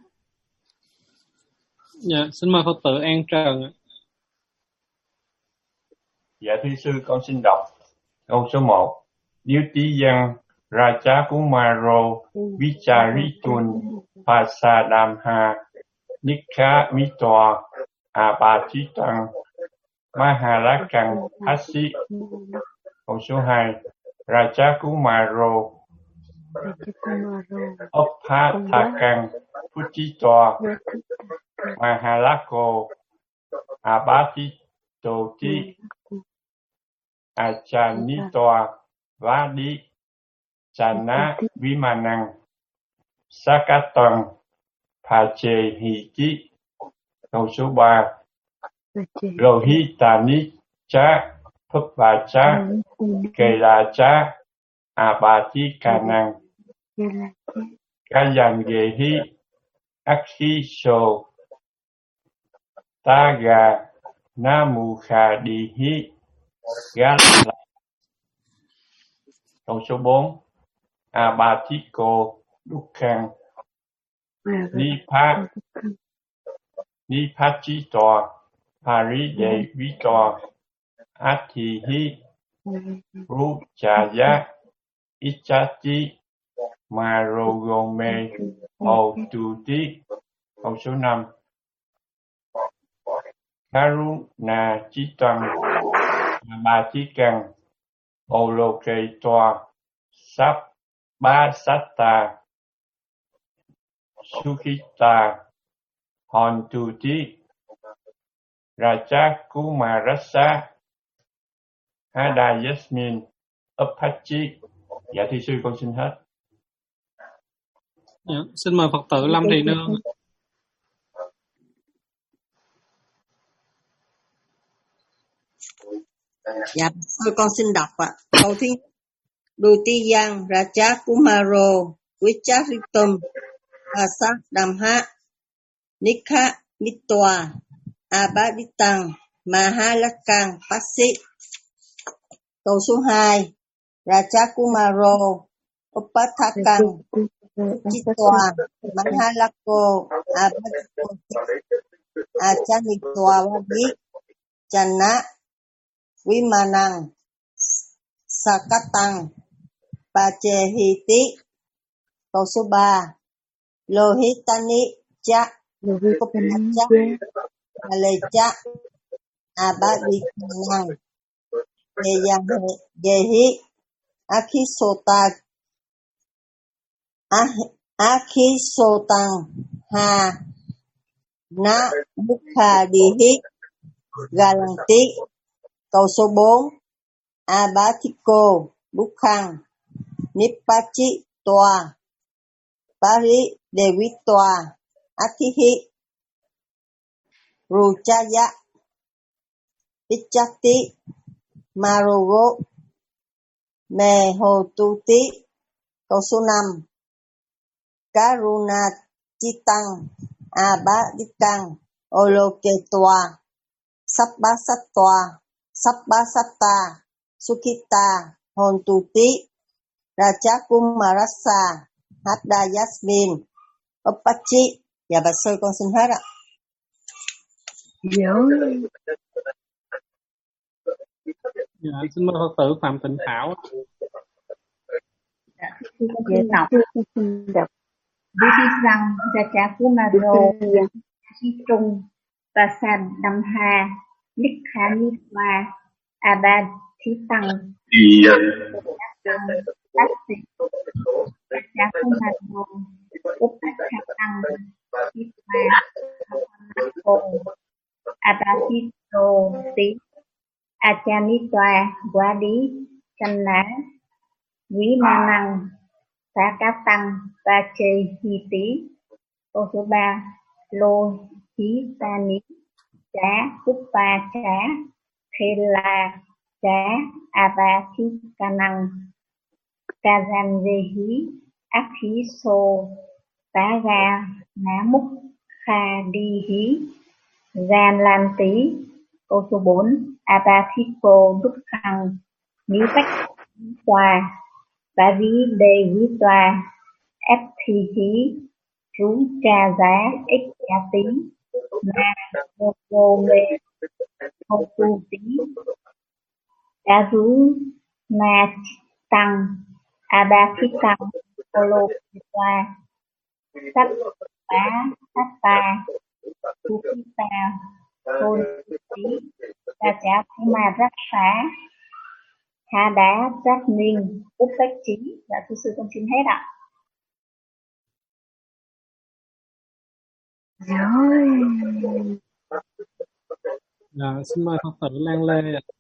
Dạ, xin mời Phật tử An Trần ạ. Dạ thưa sư, con xin đọc câu số một. Nếu tí văn Rajakumaro Vicharitun Pasadamha Nikhamitwa Apatitang Mahalakang Pasi. Câu số hai. Rajakumaro Upathakang Puchitwa Mahalako Abatitoti Achanitwa Vadi Chana Vimanang Sakatang Bajehiti. Câu số ba. Lohitani Cha Buppa Cha Kela Cha Abatikanang Kayang Gehi Akhisho Taga Namukha Dihi Ga. Câu số bốn. Abathiko Dukhang Nipa Nipachitwa Paridevitwa Athihi Ruchaya Ichati Marogome Hotuti. Câu số năm. Karuna Chittang Abathikang Oloketwa Sabasata Sukhita Hontuti Rajakumarasa Hadayasmin Upachit. Dạ thưa sư con xin hết. Dạ, xin mời Phật tử Lâm Thị Nương. Dạ, thôi con xin đọc ạ. Câu thứ nhất. Dutiyang Raja Kumaro Vicharitum Asa Damha Nikha Mitwa Abaditang Mahalakang Pasi. Câu số hai. Raja Kumaro Upathakan Chitwa Mahalako Abaditang Achanitwa Wadi Chana Vimanang Sakatang Pachehiti. Câu số ba. Lohitani Cha Kupacha Alecha Abadikanang Gehi Akhisota Akhisotang Ha Na Bukhadihi Galanti. Câu số bốn. Abatiko Bukhang Nipachi Toa Pari Devi Toa Atihi Ruchaya Pichati Marogo Mehotuti. Câu số năm. Karuna Chitang Abadikang Oloketoa Sabbasattoa Sabbasatta Sukita Hontuti Raja Kumarasa Hadda Yasmin Opachi. Dạ bạch sư con xin hết ạ. Dạ, xin mời Phật tử Phạm Tịnh Thảo. Dễ đọc. Dutiyang Raja Kumaro Vicharitum Asa Damha Nikha Mitwa Abaditang Raja Kumaro Upathakan Chitwa Mahalako Abaditoti Achanitwa Wadi Chana Vimanang Sakatang Pachehiti. Câu số ba. Lohitani Chá Kupacha Khela Chá Abatikanang Kazanjehi Akhiso Taga Namuk Khadihi Galanti. Câu số bốn. Abatiko Dukhang Nipach Tòa Bari Devi Tòa Ephihi Rú Trà Giá Ích Giá Tí Ma Mô Mê Hô Tu Tí Đá Rú Ma Tăng Abakitang Olo Tòa Sắc Bá Sắc Ta Sukita Hôn Tí Đà Chá Ma Rắc Phá Hà Đá Giác Ninh Úc Bách Chí. Dạ thưa sư con xin hết ạ. Dạ, xin mời Phật tử Lan Lê ạ.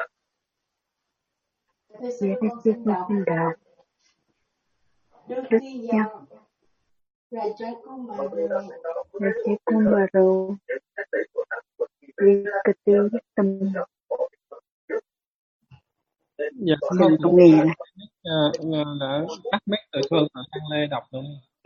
Thưa sư con xin đọc. Dutiyang Raja Kumaro Raja Kumaro Vicharitum. Dạ, xin mời Phật tử đã tắt mic từ Phương và Lan Lê đọc nữa.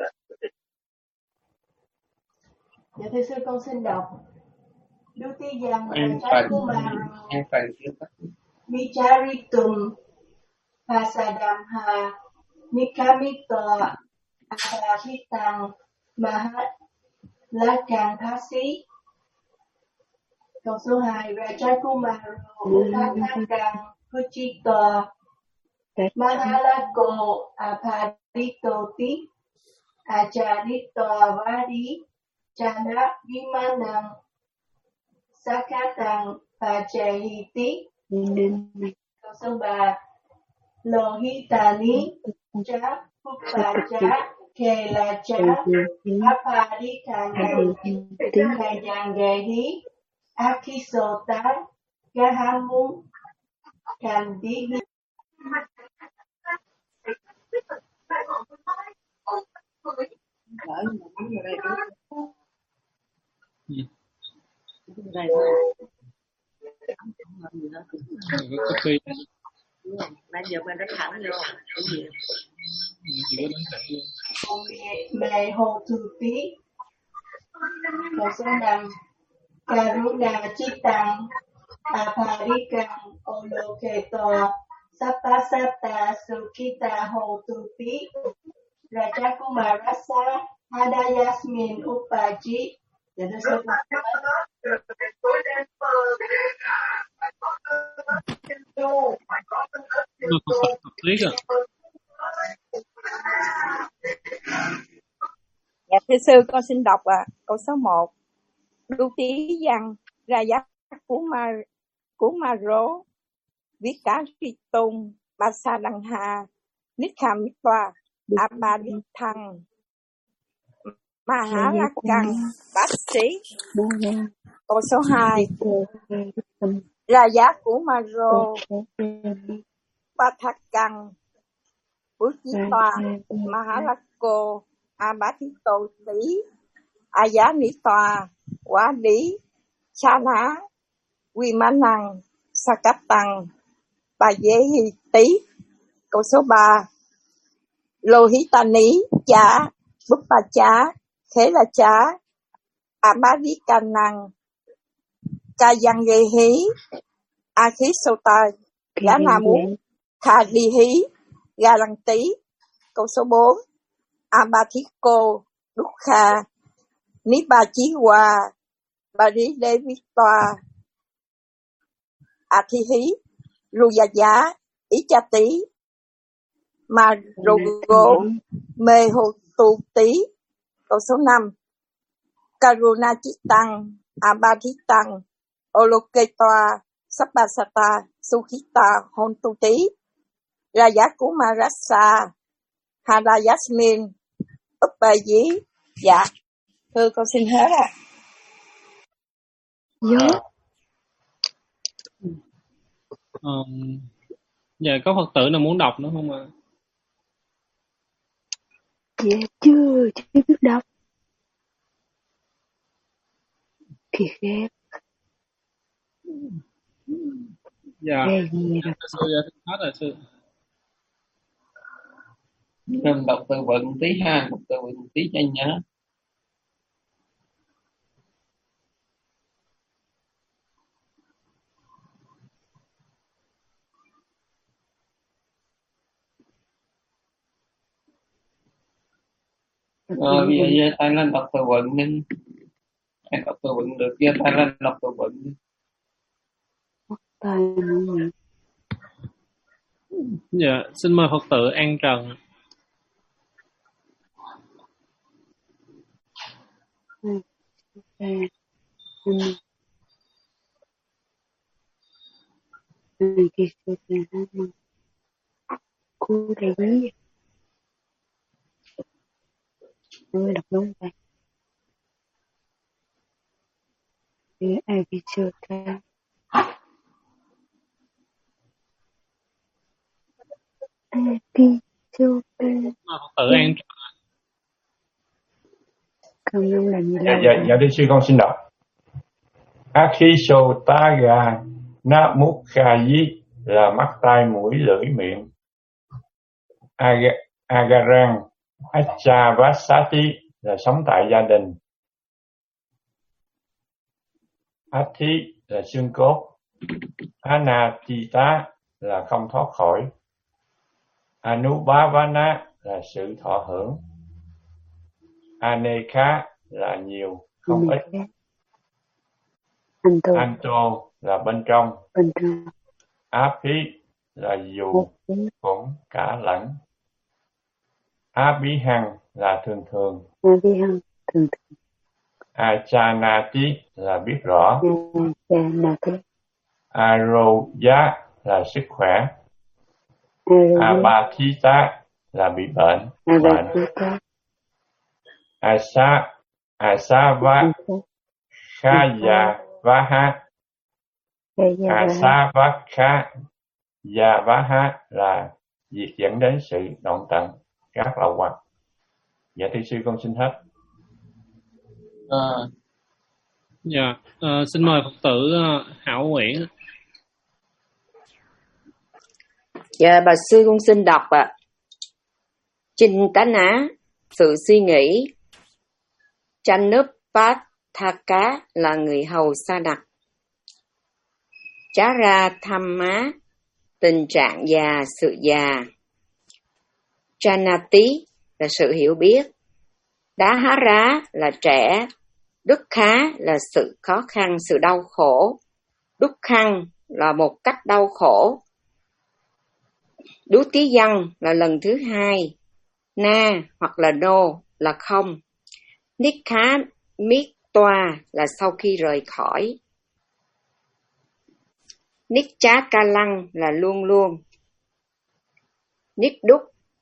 Dạ thưa sư con xin đọc. Dutiyang Em Raja phần Kumaro em phần trước. Vicharitum Pasadamha Nikamito Abaditang Mahalakang Pasi. Câu số hai. Raja Kumaro Upathakan Kuchito Mahalako Abaditoti Achanito Vadi Chana Vimanang Sakatang Pachehiti. Câu số ba. Lohitani Cha Kupacha Khelacha Apadikang Kayangehi Akhisota Gahamu Kandihi. cái copy Nãy giờ mình đánh thẳng vô. giữa đánh thẳng luôn. Bài hồ thư tí. Câu số năm. Karuna Chittang Aparikang Oloketo Sapasata Sukita Hotupi Rajakumarasa Hadayasmin Upaji. Dạ thưa sư. Dạ thưa sư, con xin đọc à, câu số một. Đu tí văn ra giác của ma của ma rố viết cá ri tung ba sa đăng ha nít kha mít toa apa đi thăng ma há la căng bát sĩ. Câu số hai. Ra giác của ma rô ba thác căng bút chí toa ma há la cô a bá thí tô tí a giá ni toa quá lý cha ná quy má năng sa cáp tăng bà dế hi tí. Câu số ba. Lô hí ta ní chá búp bà chá khế là chá a bá lý ca năng ca văn ghê hí a khí sô ta giá nà mú kha đi hí ga lăng tí. Câu số bốn. A ba thí cô đúc kha ní ba chí hòa bà lý đế viết toa a thi hí ru gia giá ý cha tí mà rù gỗ mê hồ tu tí. Câu số năm. Karuna Chittang a ba thí tăng oloke toa sapasata sukhita hon tu tí ra giá của Marasa Hada Yasmin Upayi. Dạ thưa con xin hết ạ. Dạ. Um, dạ có Phật tử nào muốn đọc nữa không ạ? À? Dạ chưa, chưa biết đọc. Thì ghét. Dạ. Dạ sư, dạ hết rồi sư. Nên đọc từ vựng tí ha, đọc từ vựng tí cho nhớ. Rồi bây giờ giơ tay lên đọc từ vựng đi. Ai đọc từ vựng được giơ tay lên đọc từ vựng đi. Dạ, xin mời Phật tử An Trần. Cô đây gì? Người đọc đúng vậy. Ai bị chưa ta? Ai bị chưa ta? Phật tử An Trần. Không không làm gì dạ, dạ, dạ thưa sư con xin đọc. Akhiso taga na mukhayi là mắt tai mũi lưỡi miệng. Aga, agarang achavasati là sống tại gia đình. Athi là xương cốt. Anatita là không thoát khỏi. Anubhavana là sự thọ hưởng. Aneka là nhiều, không ít. Anto, Anto là bên trong. bên trong. Api là dù, cũng, cả lẫn. Abhihang là thường thường. Abhihang thường thường. Achanati là biết rõ. Achanati. Arogya là sức khỏe. Abathita là bị bệnh. Bệnh. Asa Asava Khayavaha Asavakayavaha là việc dẫn đến sự đoạn tận các lậu hoặc. Dạ thưa sư con xin hết. À, dạ, à, xin mời Phật tử uh, Hảo Nguyễn. Dạ bà sư con xin đọc ạ. À. Chintana, sự suy nghĩ. Chanupatthaka là người hầu sa đặc. Charathamma, tình trạng già, sự già. Chanati là sự hiểu biết. Dahara là trẻ. Dukkha là sự khó khăn, sự đau khổ. Dukkhang là một cách đau khổ. Đú tí dân là lần thứ hai. Na hoặc là no là không. Nikha mittoa là sau khi rời khỏi. Nikcha ca lăng là luôn luôn. Nikduk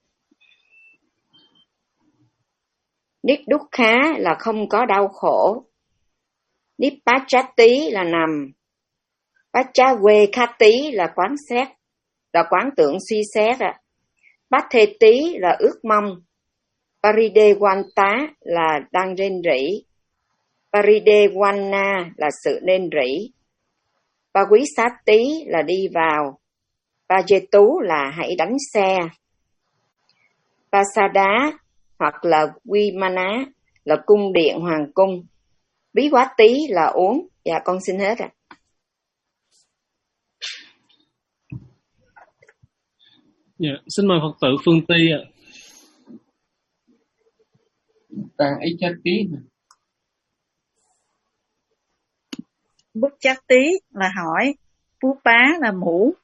Nikdukha là không có đau khổ. Nipachati là nằm. Pachavekhati là quán xét, là quán tưởng suy xét. Patheti là ước mong. Paridevanta là đang rên rỉ. Paridevana là sự rên rỉ. Pavisati là đi vào. Pajetu là hãy đánh xe. Pasada hoặc là Vimana là cung điện hoàng cung. Bí quá tí là uống. Dạ con xin hết ạ. À. Dạ, xin mời Phật tử Phương Ti ạ. À. Tăng ý chất tí. Bút chắc tí là hỏi. Phú bá là mũ.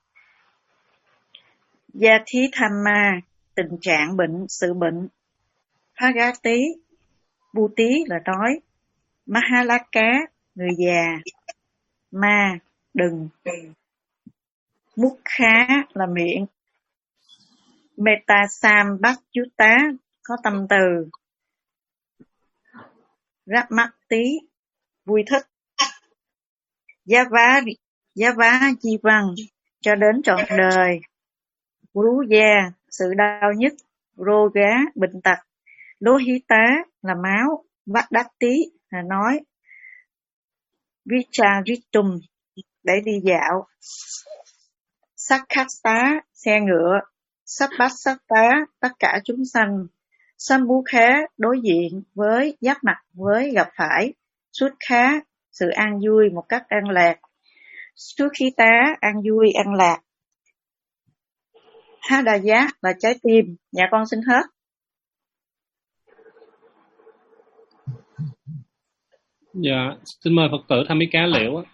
Gia thí tham ma, tình trạng bệnh, sự bệnh. Phagati, bu tí là nói. Mahalaka, người già. Ma, đừng. Mukha là miệng. Metasam bát chú tá, có tâm từ. Rắc mắt tí, vui thích. Giá vá, giá vá chi văn, cho đến trọn đời. Rú gia, sự đau nhất. Rô gá, bệnh tật. Đố hí tá là máu. Vắt đắc tí là nói. Vicharitum, để đi dạo. Sắc khắc tá, xe ngựa. Sắp bát sắc tá, tất cả chúng sanh. Sambhu khá, đối diện với, giáp mặt với, gặp phải. Xuất khá, sự an vui một cách an lạc. Xuất khí tá, an vui, an lạc. Há đà giác là trái tim. Dạ con xin hết. Dạ, xin mời Phật tử Tham Mỹ Cá Liễu á.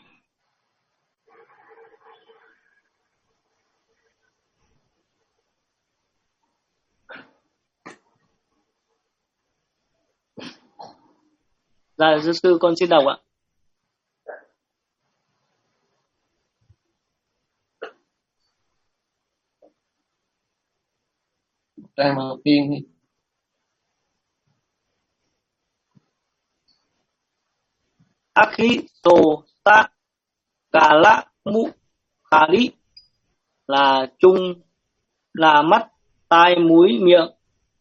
Dạ, sư sư con xin đọc ạ. Trang đầu tiên đi. Akito ta kala mu khali là chung, là mắt, tai, mũi, miệng.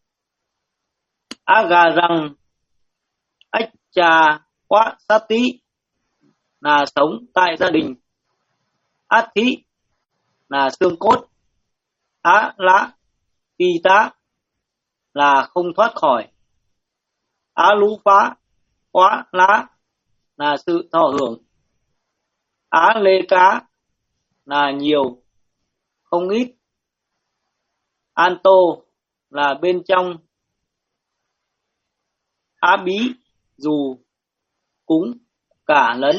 Agarang Acha Quá Sati là sống tại gia đình. Athi là xương cốt. Á lá Pita là không thoát khỏi. Á lú phá Quá lá là sự thọ hưởng. Á lê cá là nhiều, không ít. Anto là bên trong. Á bí dù, cúng, cả lẫn.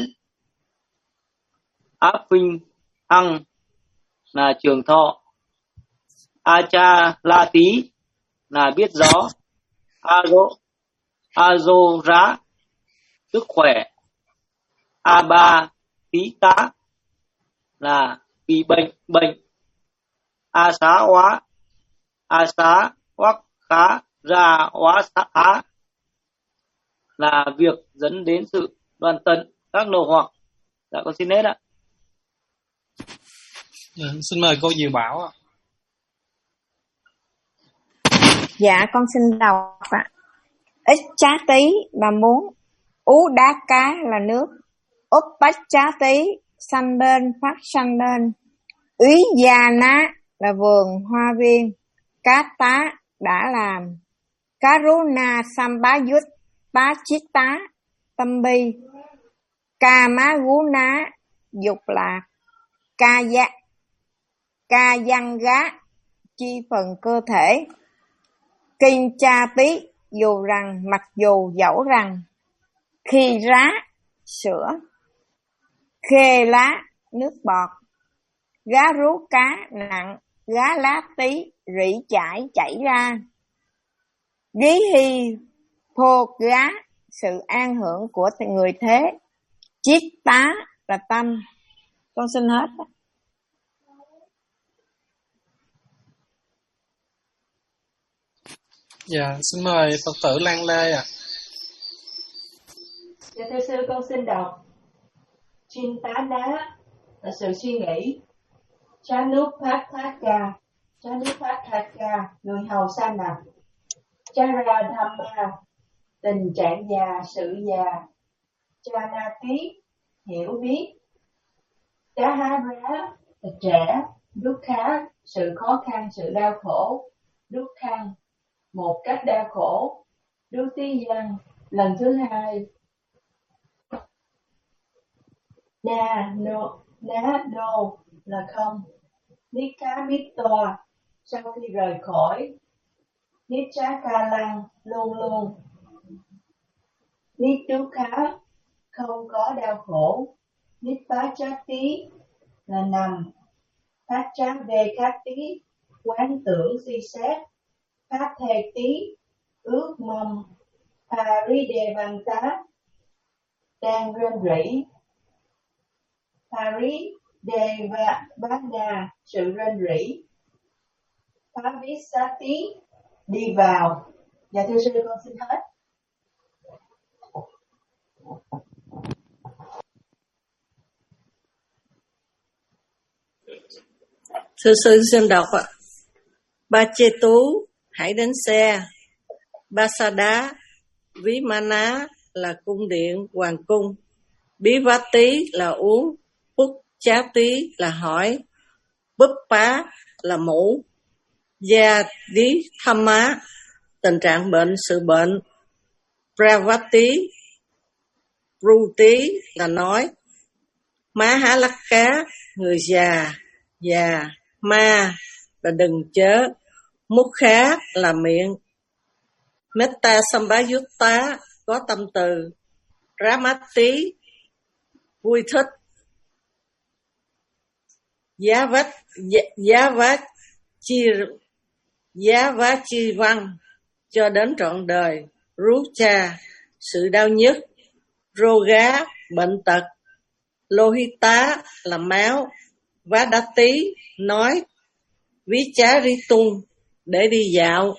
Á phinh hăng là trường thọ. A cha la tí là biết rõ. A rô a rô rá sức khỏe. A ba tí tá là bị bệnh bệnh. A xá hóa a xá hoắc khá ra hóa xá á là việc dẫn đến sự đoàn tận các nô hoặc. Dạ con xin hết ạ. À, xin mời cô Diệu Bảo ạ. Dạ con xin đọc ạ. Ít chá tí là muốn. Ú đá cá là nước. Úp bách chá tí, sanh bên, phát sanh lên. Úy già ná là vườn hoa viên. Kata đã làm. Karuna Sambhayut Pachitta tâm bi. Kamaguna dục lạc. Kaya Kayanga chi phần cơ thể. Kinchapi dù rằng, mặc dù dẫu rằng. Khi rá sữa. Khê lá nước bọt. Gá rú cá nặng. Gá lá tí rỉ chảy chảy ra. Gí hi thô gá sự an hưởng của người thế. Chiết tá là tâm. Con xin hết. Dạ, xin mời Phật tử Lan Lê ạ. À. Dạ thưa sư, con xin đọc. Chintana là sự suy nghĩ. Chanupataka, Chanupataka, người hầu sa nạp. Charadhamma, tình trạng già, sự già. Chanati, hiểu biết. Dahara, là trẻ. Dukha, sự khó khăn, sự đau khổ. Dukhan, một cách đau khổ. Dutiyan, lần thứ hai. Na, no, na, no, là không. Nikamito, sau khi rời khỏi. Nichakalang, luôn luôn. Nidukha, không có đau khổ. Nipachati, là nằm. Pachavekati, quán tưởng suy xét. Patheti, ước mong. Paridevanta, đang rên rỉ. Paridevanta, sự rên rỉ. Pavisati, đi vào. Dạ thưa sư, con xin hết. Thưa sư xin đọc ạ. Ba chê tú, hãy đến xe. Ba sa đá, ví ma ná là cung điện, hoàng cung. Bí vá tí là uống. Bút chá tí là hỏi. Búp pá là mũ. Gia đi thăm má, tình trạng bệnh, sự bệnh. Pravati, Pruti là nói. Má há lắc cá, người già, già. Ma là đừng chớ. Múc khá là miệng. Metta Sambhayutta có tâm từ. Ramati vui thích. Giá vách giá vách chi giá vá chi văn cho đến trọn đời. Rucha sự đau nhức. Roga bệnh tật. Lohita là máu. Vadati nói. Vicharitung để đi dạo.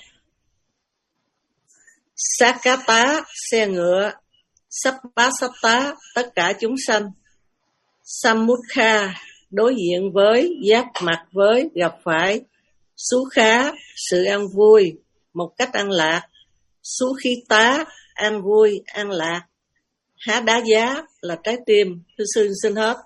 Sakata xe ngựa. Sappasata tất cả chúng sanh. Samukha đối diện với, giáp mặt với, gặp phải. Sukha sự an vui, một cách an lạc. Sukhita an vui, an lạc. Há đá giá là trái tim. Thưa sư xin hết.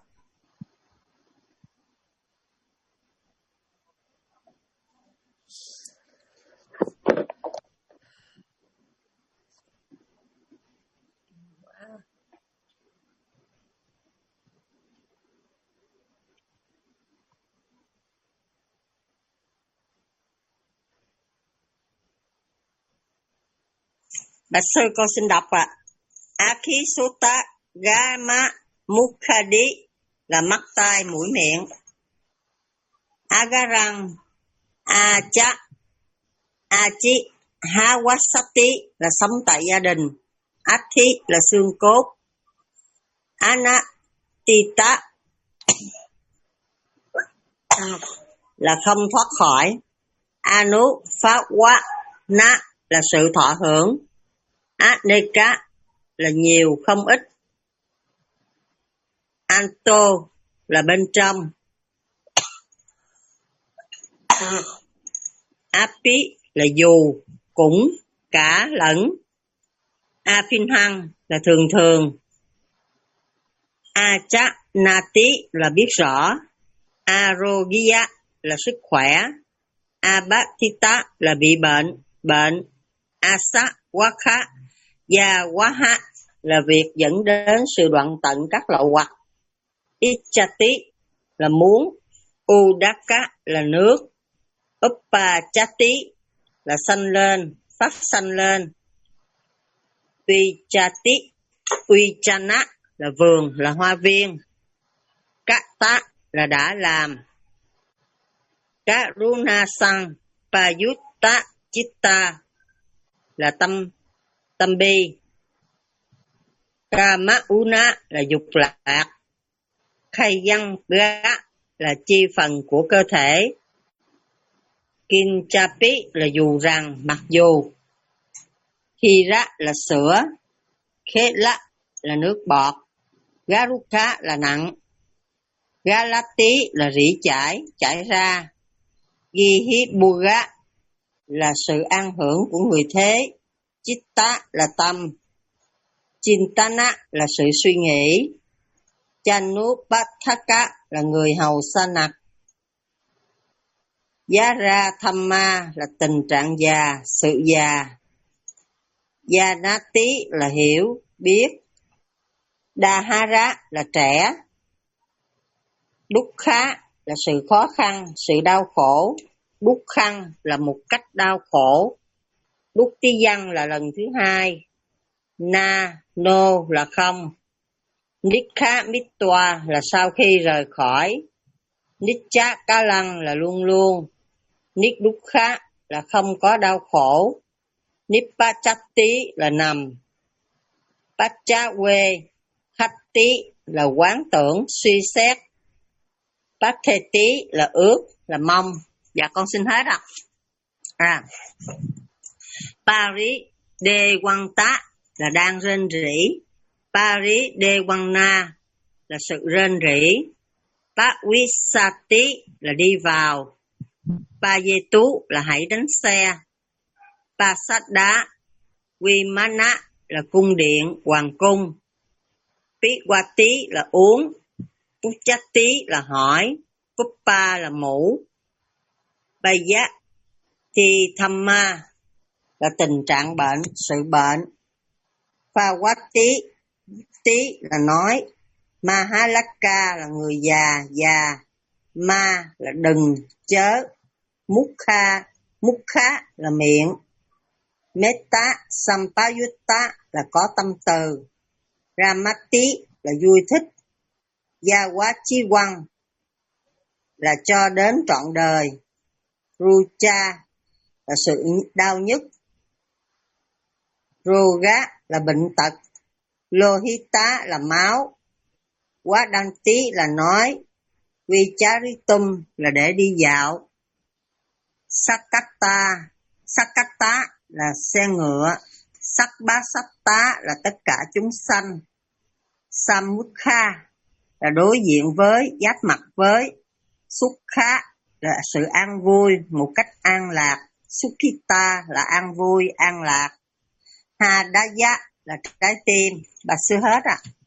Bạch sư con xin đọc ạ. À. Akhisota Gama Mukhadi là mắt tai mũi miệng. Agarang Acha Achi Hawasati là sống tại gia đình. Athi là xương cốt. Anatita là không thoát khỏi. Anuphawana là sự thọ hưởng. Aneka là nhiều không ít. Anto là bên trong. Api là dù, cũng, cả, lẫn. Apinhang là thường thường. Acha Nati là biết rõ. Arogya là sức khỏe. Abatita là bị bệnh, bệnh. Asa Wakha và Waha là việc dẫn đến sự đoạn tận các lậu hoặc. Ichati là muốn. Udaka là nước. Uppachati là sanh lên, phát sanh lên. Vichati, Vichana là vườn, là hoa viên. Kata là đã làm. Karunasang Payutta Chitta là tâm tâm bi. Kamauna là dục lạc. Khayang ga là chi phần của cơ thể. Kinchapi là dù rằng, mặc dù. Hira là sữa. Khela là nước bọt. Garuka là nặng. Galati là rỉ chảy, chảy ra. Gihibuga là sự an hưởng của người thế. Chitta là tâm. Chintana là sự suy nghĩ. Chanupathaka là người hầu sa nặc. Yara Thamma là tình trạng già, sự già. Yanati là hiểu, biết. Dahara là trẻ. Dukkha là sự khó khăn, sự đau khổ. Dukkhan là một cách đau khổ. Duktiyan là lần thứ hai. Na, no là không. Nikha mitwa là sau khi rời khỏi. Nicha kalang là luôn luôn. Nikdukha là không có đau khổ. Nipachati là nằm. Pachawe khatti là quán tưởng, suy xét. Patheti là ước, là mong. Dạ con xin hết ạ. À. Pari de wanta là đang rên rỉ. Pari de wanna là sự rên rỉ. Pawisati là đi vào. Payetu là hãy đánh xe. Pasada Vimana là cung điện, hoàng cung. Piwati là uống. Puchati là hỏi. Pupa là mũ. Baya thì Thamma là tình trạng bệnh, sự bệnh. Phawati tí là nói. Mahalaka là người già, già. Ma là đừng, chớ. Mukha, mukha là miệng. Metta Sampayutta là có tâm từ. Ramati là vui thích. Yawachiwang là cho đến trọn đời. Rucha là sự đau nhức. Roga là bệnh tật. Lohita là máu. Wadanti là nói. Vicharitum là để đi dạo. Sakata, Sakata là xe ngựa. Sakbasatta là tất cả chúng sanh. Samukha là đối diện với, giáp mặt với. Sukha là sự an vui, một cách an lạc. Sukhita là an vui, an lạc. Hadaya là trái tim. Bà sư hết ạ. À.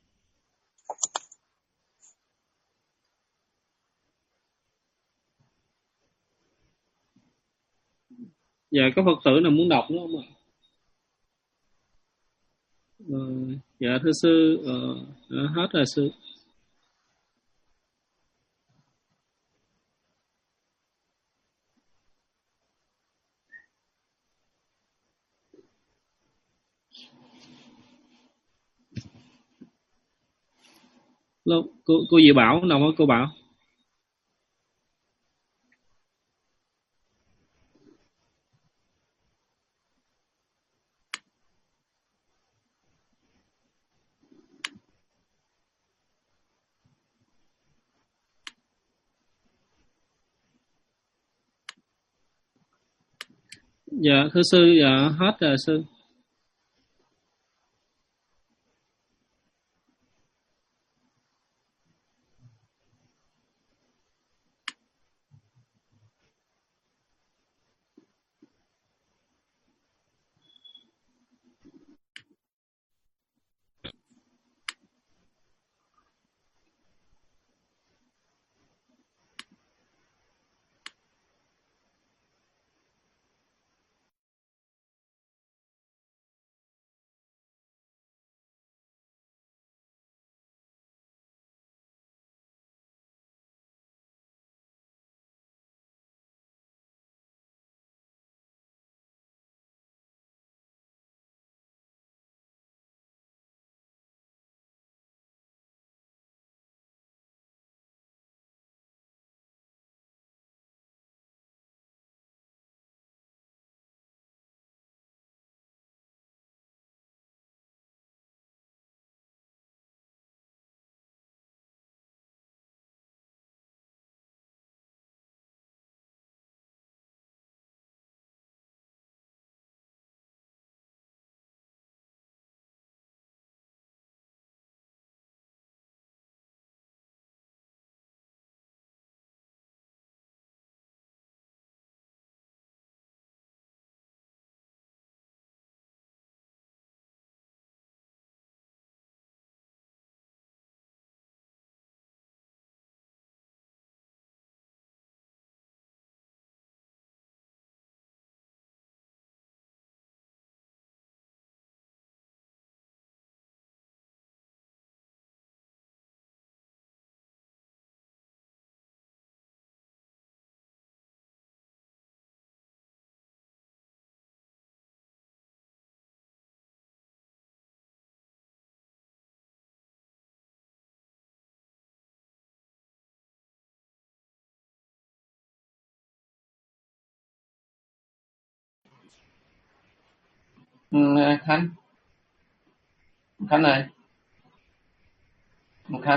Dạ có Phật tử nào muốn đọc nữa không ạ? Ờ, dạ thưa sư, ờ, hết rồi sư. Hello, cô cô Diệu Bảo nào hả cô Bảo? Dạ thưa sư, dạ hết rồi sư. Ừ, Khánh Khánh ơi, Khánh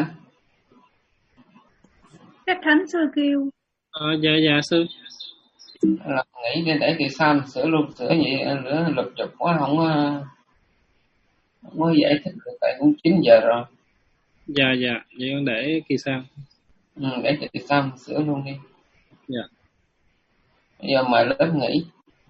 Chắc Khánh sư kêu. Ờ, dạ dạ sư. là nghĩ để để kỳ sau mình sửa luôn, sửa vậy nữa lục chụp quá không có không có giải thích được, tại cũng chín giờ rồi. Dạ dạ, vậy con để kỳ sau. Ừ, để kỳ sau mình sửa luôn đi. Dạ. Bây giờ mời lớp nghỉ.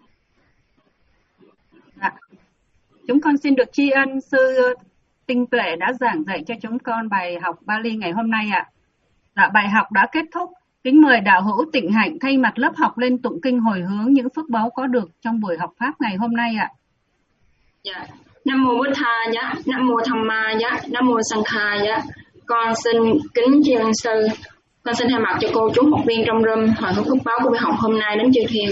Dạ. Chúng con xin được tri ân sư Tinh Tuệ đã giảng dạy cho chúng con bài học Bali ngày hôm nay ạ. Dạ, bài học đã kết thúc. Kính mời đạo hữu Tịnh Hạnh thay mặt lớp học lên tụng kinh hồi hướng những phước báu có được trong buổi học pháp ngày hôm nay ạ. Dạ. Nam mô Bụt Thà dạ, Nam mô Tham Ma dạ, Nam mô Sang Kha dạ. Con xin kính tri ân sư. Con xin thay mặt cho cô chú học viên trong room hồi hướng phước báu của buổi học hôm nay đến chư thiên.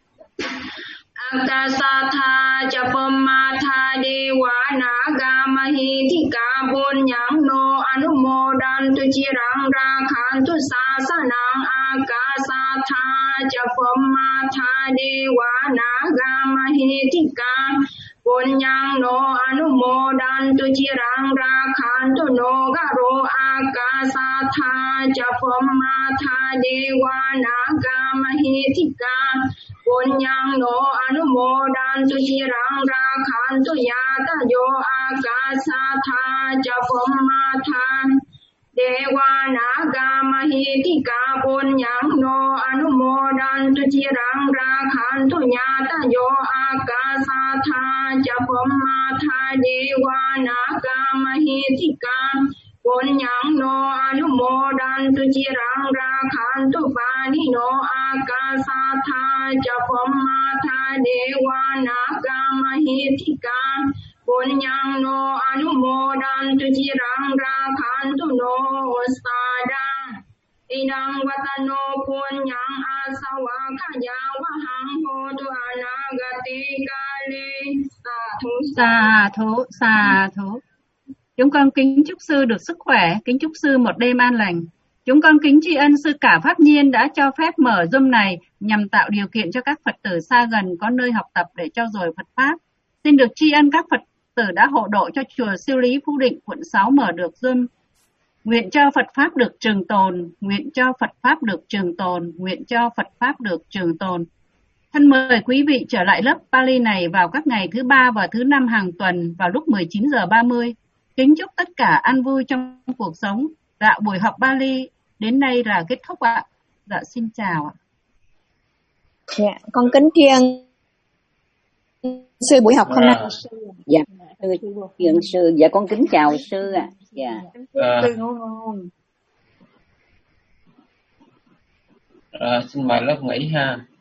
Akasatha Chapamatha Dewa Naga Mahithika Bunyangno Anumodantu Chirang Rakhantu Sasanang Akasatha Chapamatha Dewa Naga Mahithika Bunyangno Anumodantu Chirang Rakhantu Nogaro Akasatha Chapamatha Dewa Naga Mahithika Bunyangno Anumodantu Chirang Rakhantu Yata Yo Akasatha Chapamatha Dewa Naga Mahithika Bunyangno Anumodantu Chirang Rakhantu Yata Yo Akasatha Chapamatha Dewa Naga Mahithika Bunyangno Anumodantu Chirang Rakhantu Panino Akasatha Chapamatha Dewa Naga Mahithika Bunyangno Anumodantu Chirang Rakhantu No Sadang Idang Vatano Punyang Asawa Kaya Wahang Hotu Anagati Kali Sa Thu Sa Thú, Sa Thú. Chúng con kính chúc sư được sức khỏe, kính chúc sư một đêm an lành. Chúng con kính tri ân sư Cả Pháp Nhiên đã cho phép mở Zoom này nhằm tạo điều kiện cho các Phật tử xa gần có nơi học tập để trau dồi Phật Pháp. Xin được tri ân các Phật tử đã hộ độ cho chùa Siêu Lý Phú Định, quận sáu mở được Zoom. Nguyện cho Phật Pháp được trường tồn, nguyện cho Phật Pháp được trường tồn, nguyện cho Phật Pháp được trường tồn. Thân mời quý vị trở lại lớp Pali này vào các ngày thứ ba và thứ năm hàng tuần vào lúc mười chín giờ ba mươi. Kính chúc tất cả an vui trong cuộc sống. Dạ, buổi học Bali đến đây là kết thúc ạ. Dạ, xin chào ạ. Dạ, con kính tri ân sư buổi học hôm nay. Dạ, tri ân sư. Dạ, con kính chào sư ạ. Dạ. À, à, xin mời lớp nghỉ ha.